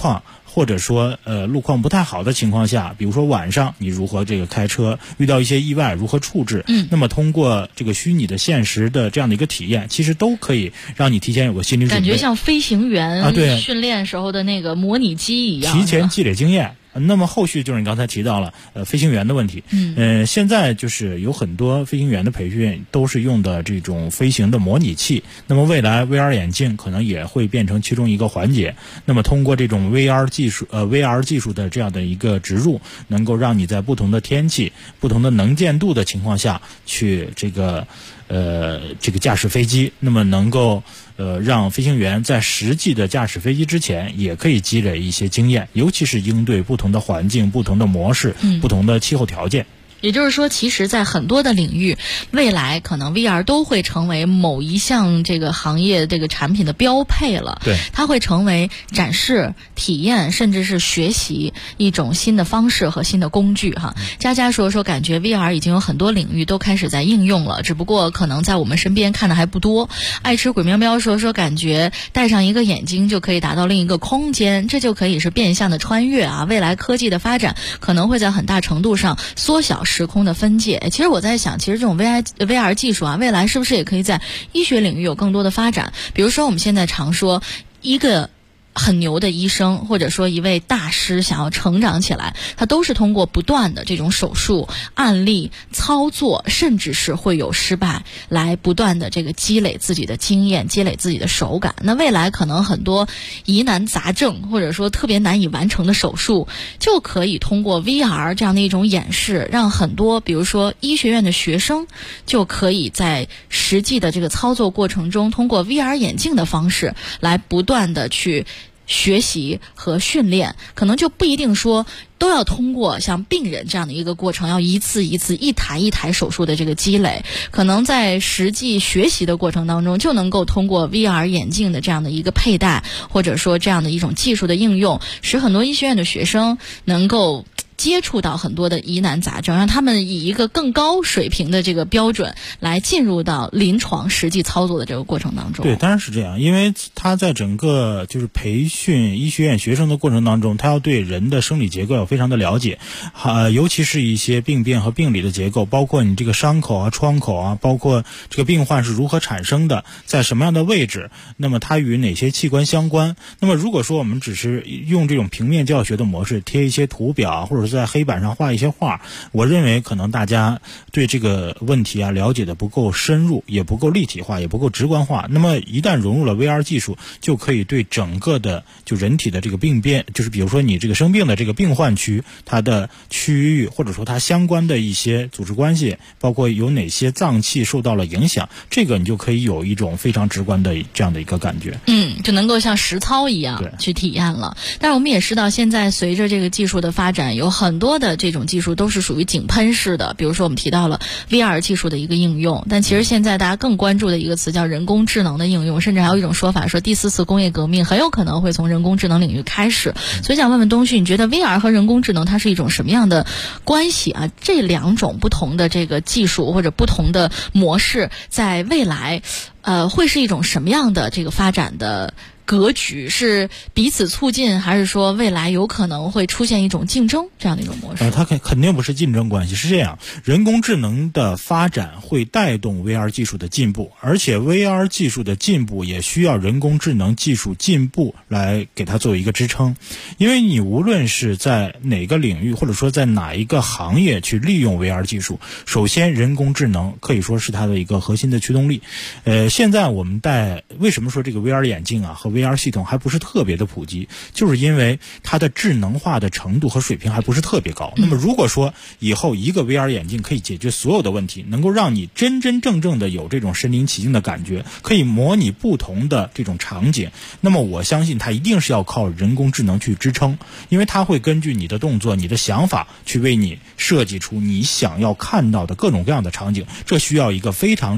或者说路况不太好的情况下，比如说晚上你如何这个开车，遇到一些意外如何处置，那么通过这个虚拟的现实的这样的一个体验，其实都可以让你提前有个心理准备， 感觉像飞行员对训练时候的那个模拟机一样， 提前积累经验。那么后续就是你刚才提到了飞行员的问题，现在就是有很多飞行员的培训都是用的这种飞行的模拟器，那么未来 VR 眼镜可能也会变成其中一个环节，那么通过这种 VR 技术的这样的一个植入，能够让你在不同的天气、不同的能见度的情况下去这个驾驶飞机，那么能够让飞行员在实际的驾驶飞机之前也可以积累一些经验，尤其是应对不同的环境、不同的模式、不同的气候条件。 也就是说，其实在很多的领域，未来可能 VR 都会成为某一项这个行业这个产品的标配了。 对， 它会成为展示、体验，甚至是学习一种新的方式和新的工具哈。佳佳说感觉 VR 已经有很多领域都开始在应用了，只不过可能在我们身边看的还不多。爱吃鬼喵喵说感觉戴上一个眼睛就可以达到另一个空间，这就可以是变相的穿越啊。未来科技的发展可能会在很大程度上缩小时空的分界。其实我在想，其实这种 VR 技术啊，未来是不是也可以在医学领域有更多的发展？比如说我们现在常说一个很牛的医生，或者说一位大师想要成长起来，他都是通过不断的这种手术案例操作，甚至是会有失败，来不断的这个积累自己的经验，积累自己的手感。那未来可能很多疑难杂症，或者说特别难以完成的手术，就可以通过 VR 这样的一种演示，让很多比如说医学院的学生就可以在实际的这个操作过程中，通过 VR 眼镜的方式来不断的去学习和训练，可能就不一定说都要通过像病人这样的一个过程，要一次一次一台一台手术的这个积累，可能在实际学习的过程当中就能够通过 VR 眼镜的这样的一个佩戴，或者说这样的一种技术的应用，使很多医学院的学生能够接触到很多的疑难杂症，让他们以一个更高水平的这个标准来进入到临床实际操作的这个过程当中。 对，当然是这样，因为他在整个就是培训医学院学生的过程当中，他要对人的生理结构要非常的了解，尤其是一些病变和病理的结构，包括你这个伤口啊、创口啊，包括这个病患是如何产生的，在什么样的位置，那么它与哪些器官相关。那么如果说我们只是用这种平面教学的模式，贴一些图表，或者在黑板上画一些画，我认为可能大家对这个问题啊了解的不够深入，也不够立体化，也不够直观化。那么一旦融入了 VR 技术，就可以对整个的就人体的这个病变，就是比如说你这个生病的这个病患区，它的区域或者说它相关的一些组织关系，包括有哪些脏器受到了影响，这个你就可以有一种非常直观的这样的一个感觉。 就能够像实操一样去体验了。但是我们也知道，现在随着这个技术的发展，有很多的这种技术都是属于井喷式的，比如说我们提到了 VR 技术的一个应用，但其实现在大家更关注的一个词叫人工智能的应用，甚至还有一种说法说第4次工业革命很有可能会从人工智能领域开始。所以想问问东旭，你觉得 VR 和人工智能它是一种什么样的关系啊？这两种不同的这个技术或者不同的模式，在未来会是一种什么样的这个发展的格局？是彼此促进，还是说未来有可能会出现一种竞争这样的一种模式？ 它肯定不是竞争关系，是这样，人工智能的发展会带动 VR 技术的进步，而且 VR 技术的进步也需要人工智能技术进步来给它作为一个支撑。因为你无论是在哪个领域，或者说在哪一个行业去利用 VR 技术，首先人工智能可以说是它的一个核心的驱动力。现在我们为什么说这个 VR 眼镜啊和 VR 系统还不是特别的普及，就是因为它的智能化的程度和水平还不是特别高。那么如果说以后一个 VR 眼镜可以解决所有的问题，能够让你真真正正的有这种身临其境的感觉，可以模拟不同的这种场景，那么我相信它一定是要靠人工智能去支撑，因为它会根据你的动作、你的想法去为你设计出你想要看到的各种各样的场景，这需要一个非常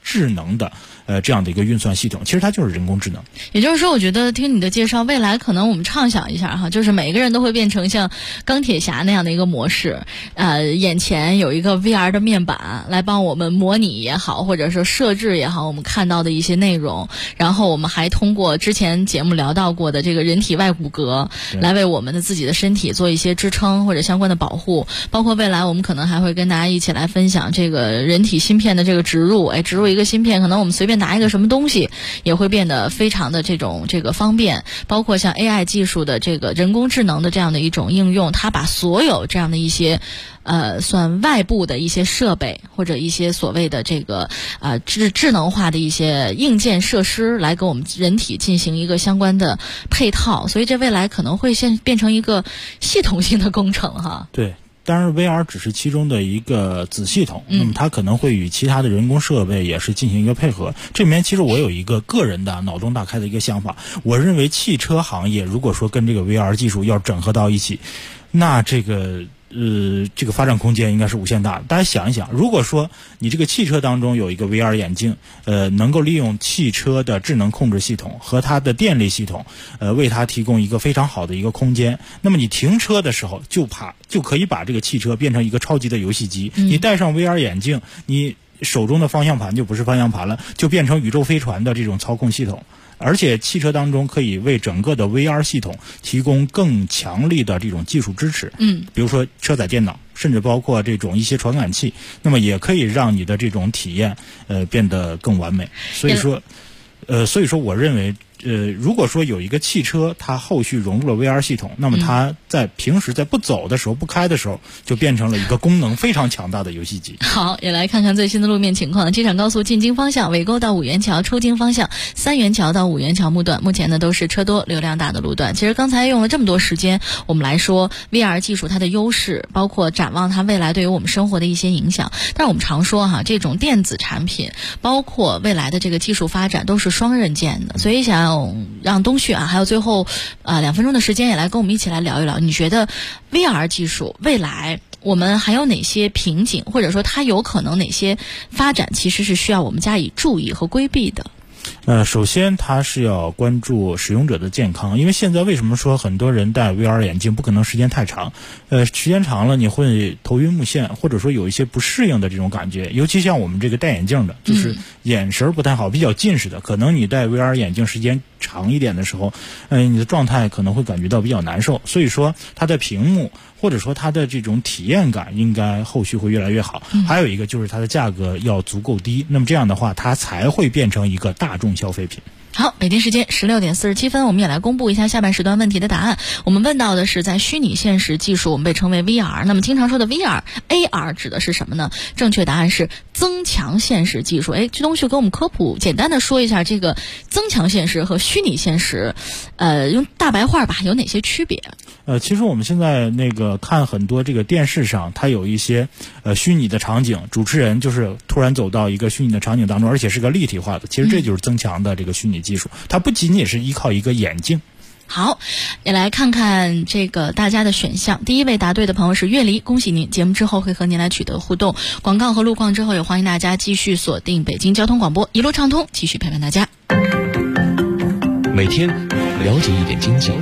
智能的这样的一个运算系统，其实它就是人工智能。 也就是说，我觉得听你的介绍，未来可能我们畅想一下哈，就是每个人都会变成像钢铁侠那样的一个模式，眼前有一个 VR 的面板来帮我们模拟也好，或者说设置也好，我们看到的一些内容，然后我们还通过之前节目聊到过的这个人体外骨骼来为我们的自己的身体做一些支撑或者相关的保护，包括未来我们可能还会跟大家一起来分享这个人体芯片的这个植入，植入一个芯片，可能我们随便拿一个什么东西也会变得非常的这个方便，包括像 AI 技术的这个人工智能的这样的一种应用，它把所有这样的一些算外部的一些设备或者一些所谓的这个智能化的一些硬件设施来跟我们人体进行一个相关的配套，所以这未来可能会变成一个系统性的工程哈。 对。当然 VR 只是其中的一个子系统，那么它可能会与其他的人工设备也是进行一个配合。这里面其实我有一个个人的脑洞大开的一个想法，我认为汽车行业如果说跟这个 VR 技术要整合到一起，那这个发展空间应该是无限大的。大家想一想，如果说你这个汽车当中有一个 VR 眼镜，能够利用汽车的智能控制系统和它的电力系统，为它提供一个非常好的一个空间，那么你停车的时候就可以把这个汽车变成一个超级的游戏机。你戴上 VR 眼镜，你手中的方向盘就不是方向盘了，就变成宇宙飞船的这种操控系统。而且汽车当中可以为整个的 VR 系统提供更强力的这种技术支持，比如说车载电脑，甚至包括这种一些传感器，那么也可以让你的这种体验变得更完美。所以说我认为如果说有一个汽车它后续融入了 VR 系统，那么它在平时在不走的时候不开的时候就变成了一个功能非常强大的游戏机。 好，也来看看最新的路面情况。机场高速进京方向尾沟到五元桥，出京方向三元桥到五元桥木段，目前呢都是车多流量大的路段。其实刚才用了这么多时间我们来说 VR 技术它的优势，包括展望它未来对于我们生活的一些影响。但是我们常说哈，这种电子产品包括未来的这个技术发展都是双刃剑的，所以想让东旭还有最后2分钟的时间也来跟我们一起来聊一聊，你觉得 VR 技术未来我们还有哪些瓶颈，或者说它有可能哪些发展其实是需要我们加以注意和规避的？ 首先它是要关注使用者的健康，因为现在为什么说很多人戴 VR 眼镜不可能时间太长，时间长了你会头晕目眩，或者说有一些不适应的这种感觉，尤其像我们这个戴眼镜的，就是眼神不太好，比较近视的，可能你戴 VR 眼镜时间长一点的时候，你的状态可能会感觉到比较难受，所以说它的屏幕或者说它的这种体验感应该后续会越来越好。还有一个就是它的价格要足够低，那么这样的话它才会变成一个大众消费品。 好，北京时间16点47分，我们也来公布一下下半时段问题的答案。我们问到的是在虚拟现实技术我们被称为 VR， 那么经常说的 VR、AR 指的是什么呢？正确答案是增强现实技术。这东西给我们科普简单的说一下，这个增强现实和虚拟现实用大白话吧有哪些区别？ 其实我们现在看很多这个电视上，它有一些虚拟的场景，主持人就是突然走到一个虚拟的场景当中，而且是个立体化的，其实这就是增强的这个虚拟技术，它不仅仅是依靠一个眼镜。 好，也来看看这个大家的选项。第一位答对的朋友是月离，恭喜您！节目之后会和您来取得互动。广告和路况之后，也欢迎大家继续锁定北京交通广播，一路畅通，继续陪伴大家。 每天了解一点经济。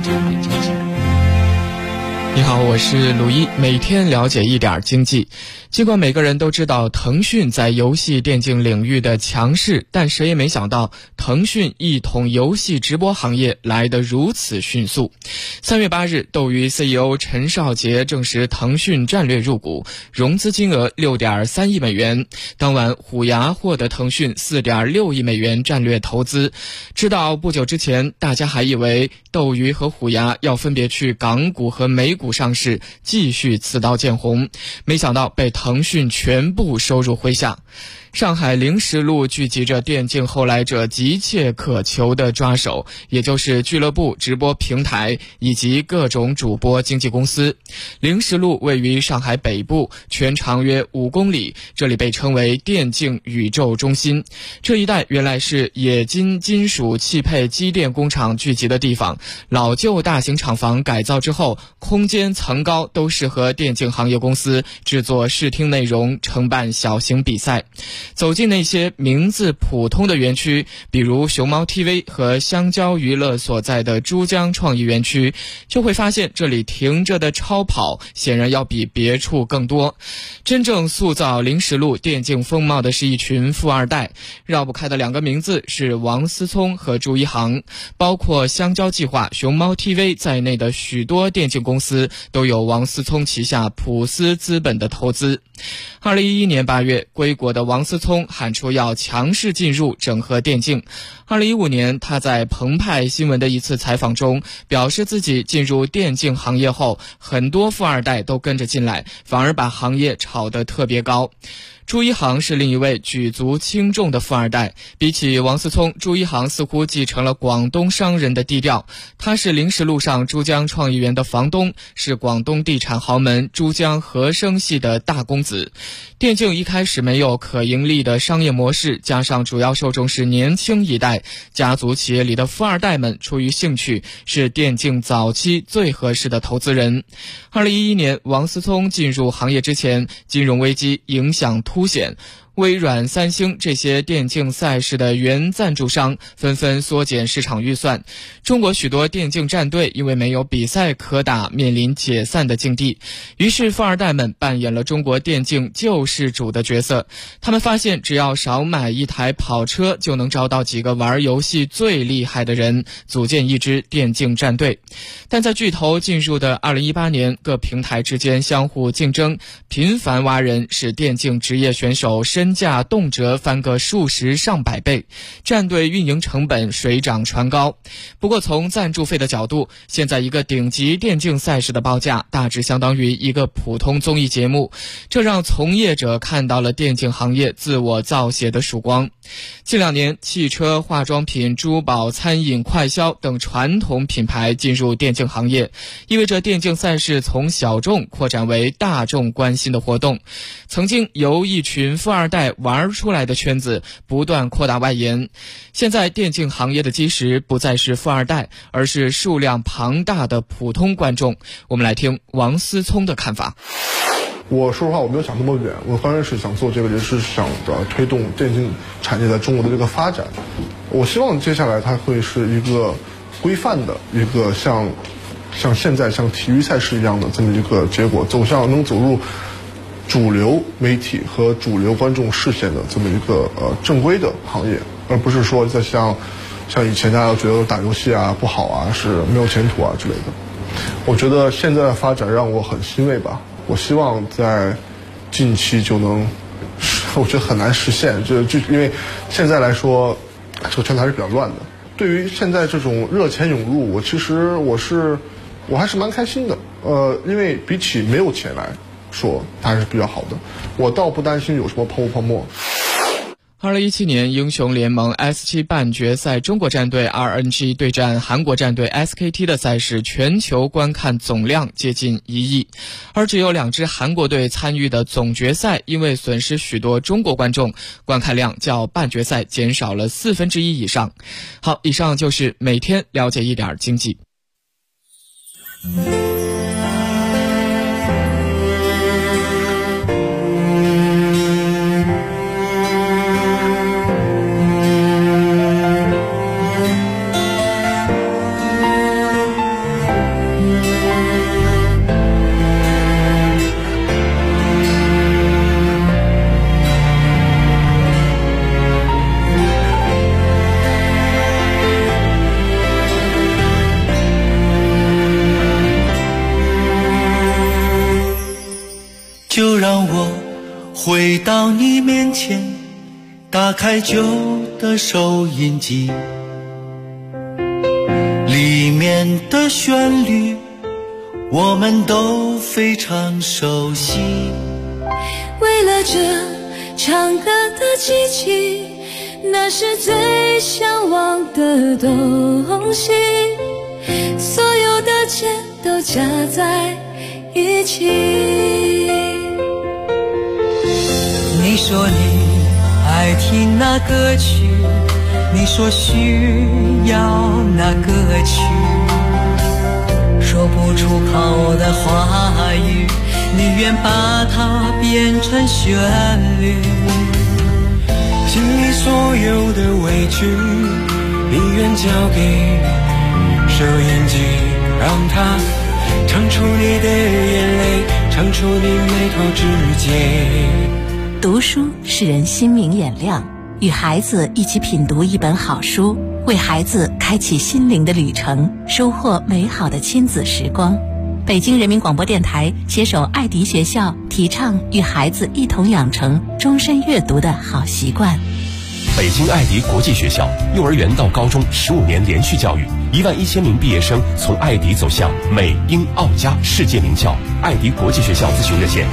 你好，我是鲁一，每天了解一点经济。尽管每个人都知道腾讯在游戏电竞领域的强势，但谁也没想到腾讯一统游戏直播行业来得如此迅速。3月8日，斗鱼 CEO 陈少杰证实腾讯战略入股，融资金额 6.3 亿美元。当晚，虎牙获得腾讯 4.6 亿美元战略投资。直到不久之前，大家还以为斗鱼和虎牙要分别去港股和美股上市，继续刺刀见红，没想到被腾讯全部收入麾下。上海零食路聚集着电竞后来者急切渴求的抓手，也就是俱乐部、直播平台以及各种主播经纪公司。零食路位于上海北部，全长约5公里，这里被称为电竞宇宙中心。这一带原来是冶金金属汽配机电工厂聚集的地方，老旧大型厂房改造之后，空间层高都适合电竞行业公司制作视视听内容，承办小型比赛。走进那些名字普通的园区，比如熊猫 TV 和香蕉娱乐所在的珠江创意园区，就会发现这里停着的超跑显然要比别处更多。真正塑造临时路电竞风貌的是一群富二代，绕不开的两个名字是王思聪和朱一航。包括香蕉计划、熊猫 TV 在内的许多电竞公司都有王思聪旗下普思资本的投资。2011年8月，归国的王思聪喊出要强势进入整合电竞。2015年，他在澎湃新闻的一次采访中表示，自己进入电竞行业后，很多富二代都跟着进来，反而把行业炒得特别高。朱一航是另一位举足轻重的富二代，比起王思聪，朱一航似乎继承了广东商人的低调。他是临时路上珠江创意园的房东，是广东地产豪门珠江和生系的大公子。电竞一开始没有可盈利的商业模式，加上主要受众是年轻一代，家族企业里的富二代们出于兴趣，是电竞早期最合适的投资人。2011年，王思聪进入行业之前，金融危机影响凸显，微软、三星这些电竞赛事的原赞助商纷纷缩减市场预算，中国许多电竞战队因为没有比赛可打，面临解散的境地。于是富二代们扮演了中国电竞救世主的角色，他们发现只要少买一台跑车，就能招到几个玩游戏最厉害的人，组建一支电竞战队。但在巨头进入的2018年，各平台之间相互竞争，频繁挖人，使电竞职业选手身价动辄翻个数十上百倍，战队运营成本水涨船高。不过从赞助费的角度，现在一个顶级电竞赛事的报价大致相当于一个普通综艺节目，这让从业者看到了电竞行业自我造血的曙光。近2年，汽车、化妆品、珠宝、餐饮、快消等传统品牌进入电竞行业，意味着电竞赛事从小众扩展为大众关心的活动。曾经由一群富二代玩出来的圈子不断扩大外延，现在电竞行业的基石不再是富二代，而是数量庞大的普通观众。我们来听王思聪的看法。 我说实话，我没有想那么远，我当然是想做这个，也是想着推动电竞产业在中国的这个发展。我希望接下来它会是一个规范的一个像现在像体育赛事一样的这么一个结果，能走入主流媒体和主流观众视线的这么一个正规的行业，而不是说在像以前大家觉得打游戏啊不好啊，是没有前途啊之类的。我觉得现在的发展让我很欣慰吧。我希望在近期就能，我觉得很难实现，就因为现在来说，这个圈子还是比较乱的。对于现在这种热钱涌入，我还是蛮开心的。因为比起没有钱来说，它还是比较好的。我倒不担心有什么泡沫。 2017年英雄联盟 S7 半决赛中国战队 RNG 对战韩国战队 SKT 的赛事，全球观看总量接近1亿，而只有2支韩国队参与的总决赛，因为损失许多中国观众，观看量较半决赛减少了1/4以上。好，以上就是每天了解一点经济。 就让我回到你面前，打开旧的收音机，里面的旋律我们都非常熟悉。 为了这唱歌的机器，那是最向往的东西，所有的钱都加在一起。 你说你爱听那歌曲，你说需要那歌曲，说不出口的话语， 你愿把它变成旋律，心里所有的委屈，你愿交给收音机，让它唱出你的眼泪，唱出你眉头之间。 读书使人心明眼亮，与孩子一起品读一本好书，为孩子开启心灵的旅程，收获美好的亲子时光。北京人民广播电台携手爱迪学校，提倡与孩子一同养成终身阅读的好习惯。 北京爱迪国际学校幼儿园到高中15年连续教育，11000名毕业生从爱迪走向美英澳加世界名校。爱迪国际学校咨询热线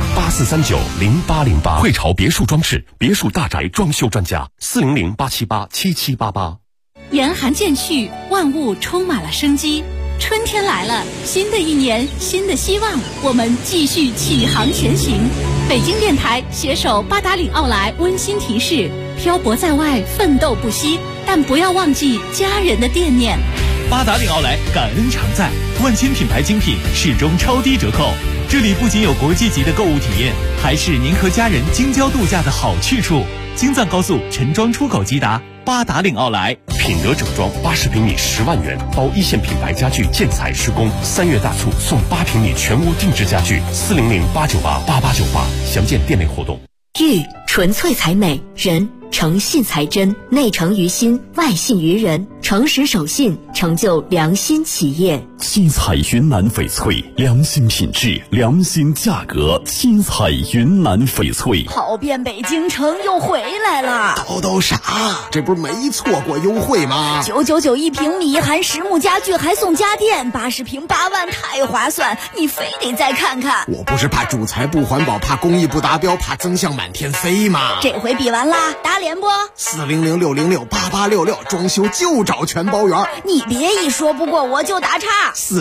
84390808。汇潮别墅装饰，别墅大宅装修专家，400-878-7788。 严寒渐去，万物充满了生机。春天来了，新的一年，新的希望，我们继续启航前行。北京电台携手八达岭奥莱温馨提示：漂泊在外，奋斗不息，但不要忘记家人的惦念。 八达岭奥莱感恩常在，万千品牌精品始终超低折扣。这里不仅有国际级的购物体验，还是您和家人京郊度假的好去处。京藏高速陈庄出口即达，八达岭奥莱。 品德整装80平米10万元，包一线品牌家具建材施工，3月大促送8平米全屋定制家具，400-898-8898，详见店内活动。 玉纯粹才美，人诚信才真，内诚于心，外信于人，诚实守信，成就良心企业。 七彩云南翡翠，良心品质，良心价格。七彩云南翡翠， 跑遍北京城又回来了。 都啥？这不是没错过优惠吗 ？999一平米，含实木家具还送家电，80平8万，太划算！你非得再看看。 我不是怕主材不环保，怕工艺不达标，怕增项满天飞吗？ 这回比完啦，打脸不？400-606-8866，装修就找全包圆。你别一说不过我就打岔。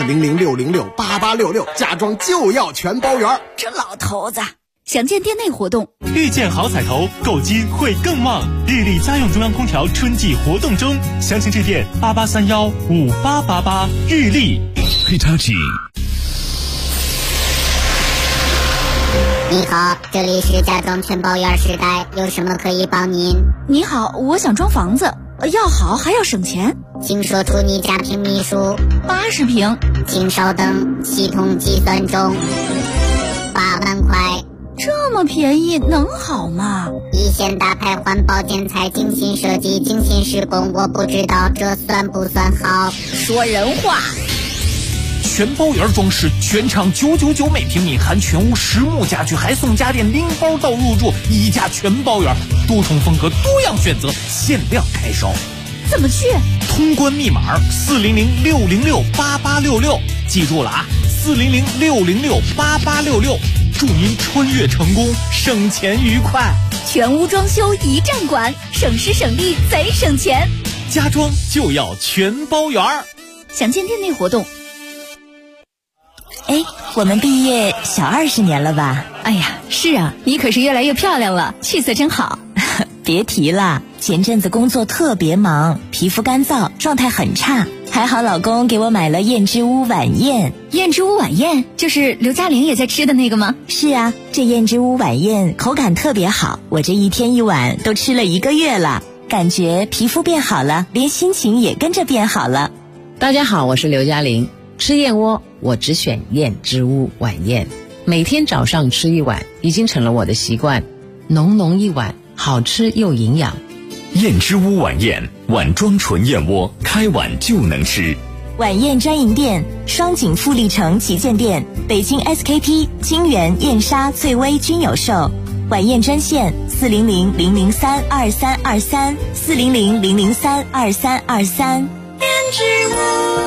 400-606-8866，家装就要全包圆。 这老头子。详见店内活动。 遇见好彩头，购金会更旺。日立家用中央空调春季活动中，详情致电88315888。日立。 Hitachi。 你好，这里是家装全包圆时代，有什么可以帮您？ 你好，我想装房子，要好还要省钱， 请说出你家平米数。 80平。 请稍等，系统计算中。8万块。 这么便宜能好吗？ 一线大牌环保建材，精心设计，精心施工，我不知道这算不算好。 说人话。 全包圆装饰，全场999每平米，含全屋实木家具，还送家电拎包到入住，一家全包圆，多重风格，多样选择，限量开烧。 怎么去？ 通关密码400-606-8866，记住了啊，400-606-8866，祝您穿越成功，省钱愉快。 全屋装修一站管，省时省力贼省钱。 家装就要全包圆。 详见店内活动。 哎，我们毕业小20年了吧？ 哎呀，是啊，你可是越来越漂亮了，气色真好。 别提了，前阵子工作特别忙，皮肤干燥，状态很差。还好老公给我买了燕之屋晚宴。 燕之屋晚宴就是刘嘉玲也在吃的那个吗？ 是啊，这燕之屋晚宴口感特别好，我这一天一碗都吃了1个月了，感觉皮肤变好了，连心情也跟着变好了。 大家好，我是刘嘉玲。吃燕窝我只选燕之屋晚宴，每天早上吃1碗已经成了我的习惯，浓浓一碗，好吃又营养。 燕之屋晚宴，碗装纯燕窝，开碗就能吃。 晚宴专营店：双井富力城旗舰店、北京 SKP、金源、燕莎、翠微均有售。晚宴专线400-003-2323 400-003-2323。 燕之屋。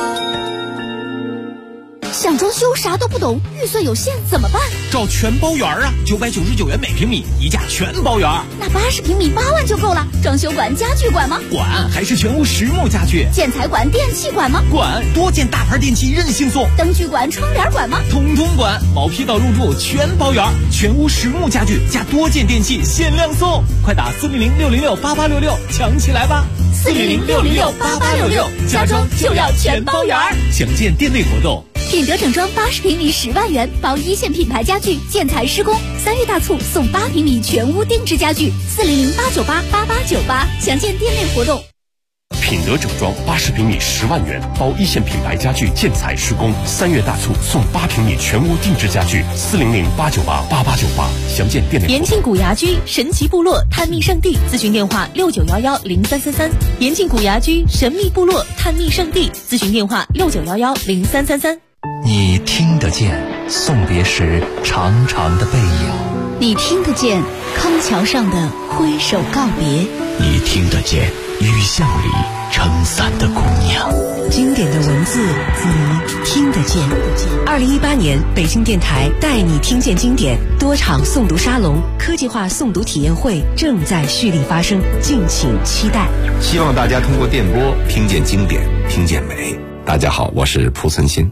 想装修啥都不懂，预算有限怎么办？ 找全包圆啊，999元每平米，一价全包圆。 那80平米8万就够了。装修管、家具管吗？ 管，还是全屋实木家具。 建材管、电器管吗？ 管，多件大牌电器任性送。 灯具管、窗帘管吗？ 统统管，毛坯到入住全包圆，全屋实木家具加多件电器限量送，快打400-606-8866抢起来吧 ！400-606-8866，家装就要全包圆。 详见店内活动。 品德整装80平米10万元，包一线品牌家具、建材施工。3月大促送8平米全屋定制家具，400-898-8898，详见店内活动。 品德整装80平米10万元，包一线品牌家具、建材施工。3月大促送8平米全屋定制家具，400-898-8898，详见店内。 延庆古牙居神奇部落探秘圣地，咨询电话69110333。延庆古牙居神秘部落探秘圣地，咨询电话69110333。 你听得见送别时长长的背影， 你听得见康桥上的挥手告别， 你听得见雨巷里撑伞的姑娘。 经典的文字，你听得见。2018年北京电台带你听见经典多场诵读沙龙、科技化诵读体验会正在蓄力发生，敬请期待。 希望大家通过电波听见经典，听见美。大家好，我是蒲存昕。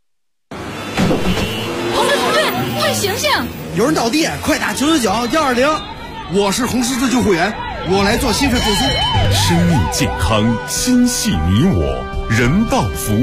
同志，快醒醒！ 有人倒地，快打999-120。我是红十字救护员，我来做心肺复苏。 生命健康，心系你我，人道服务。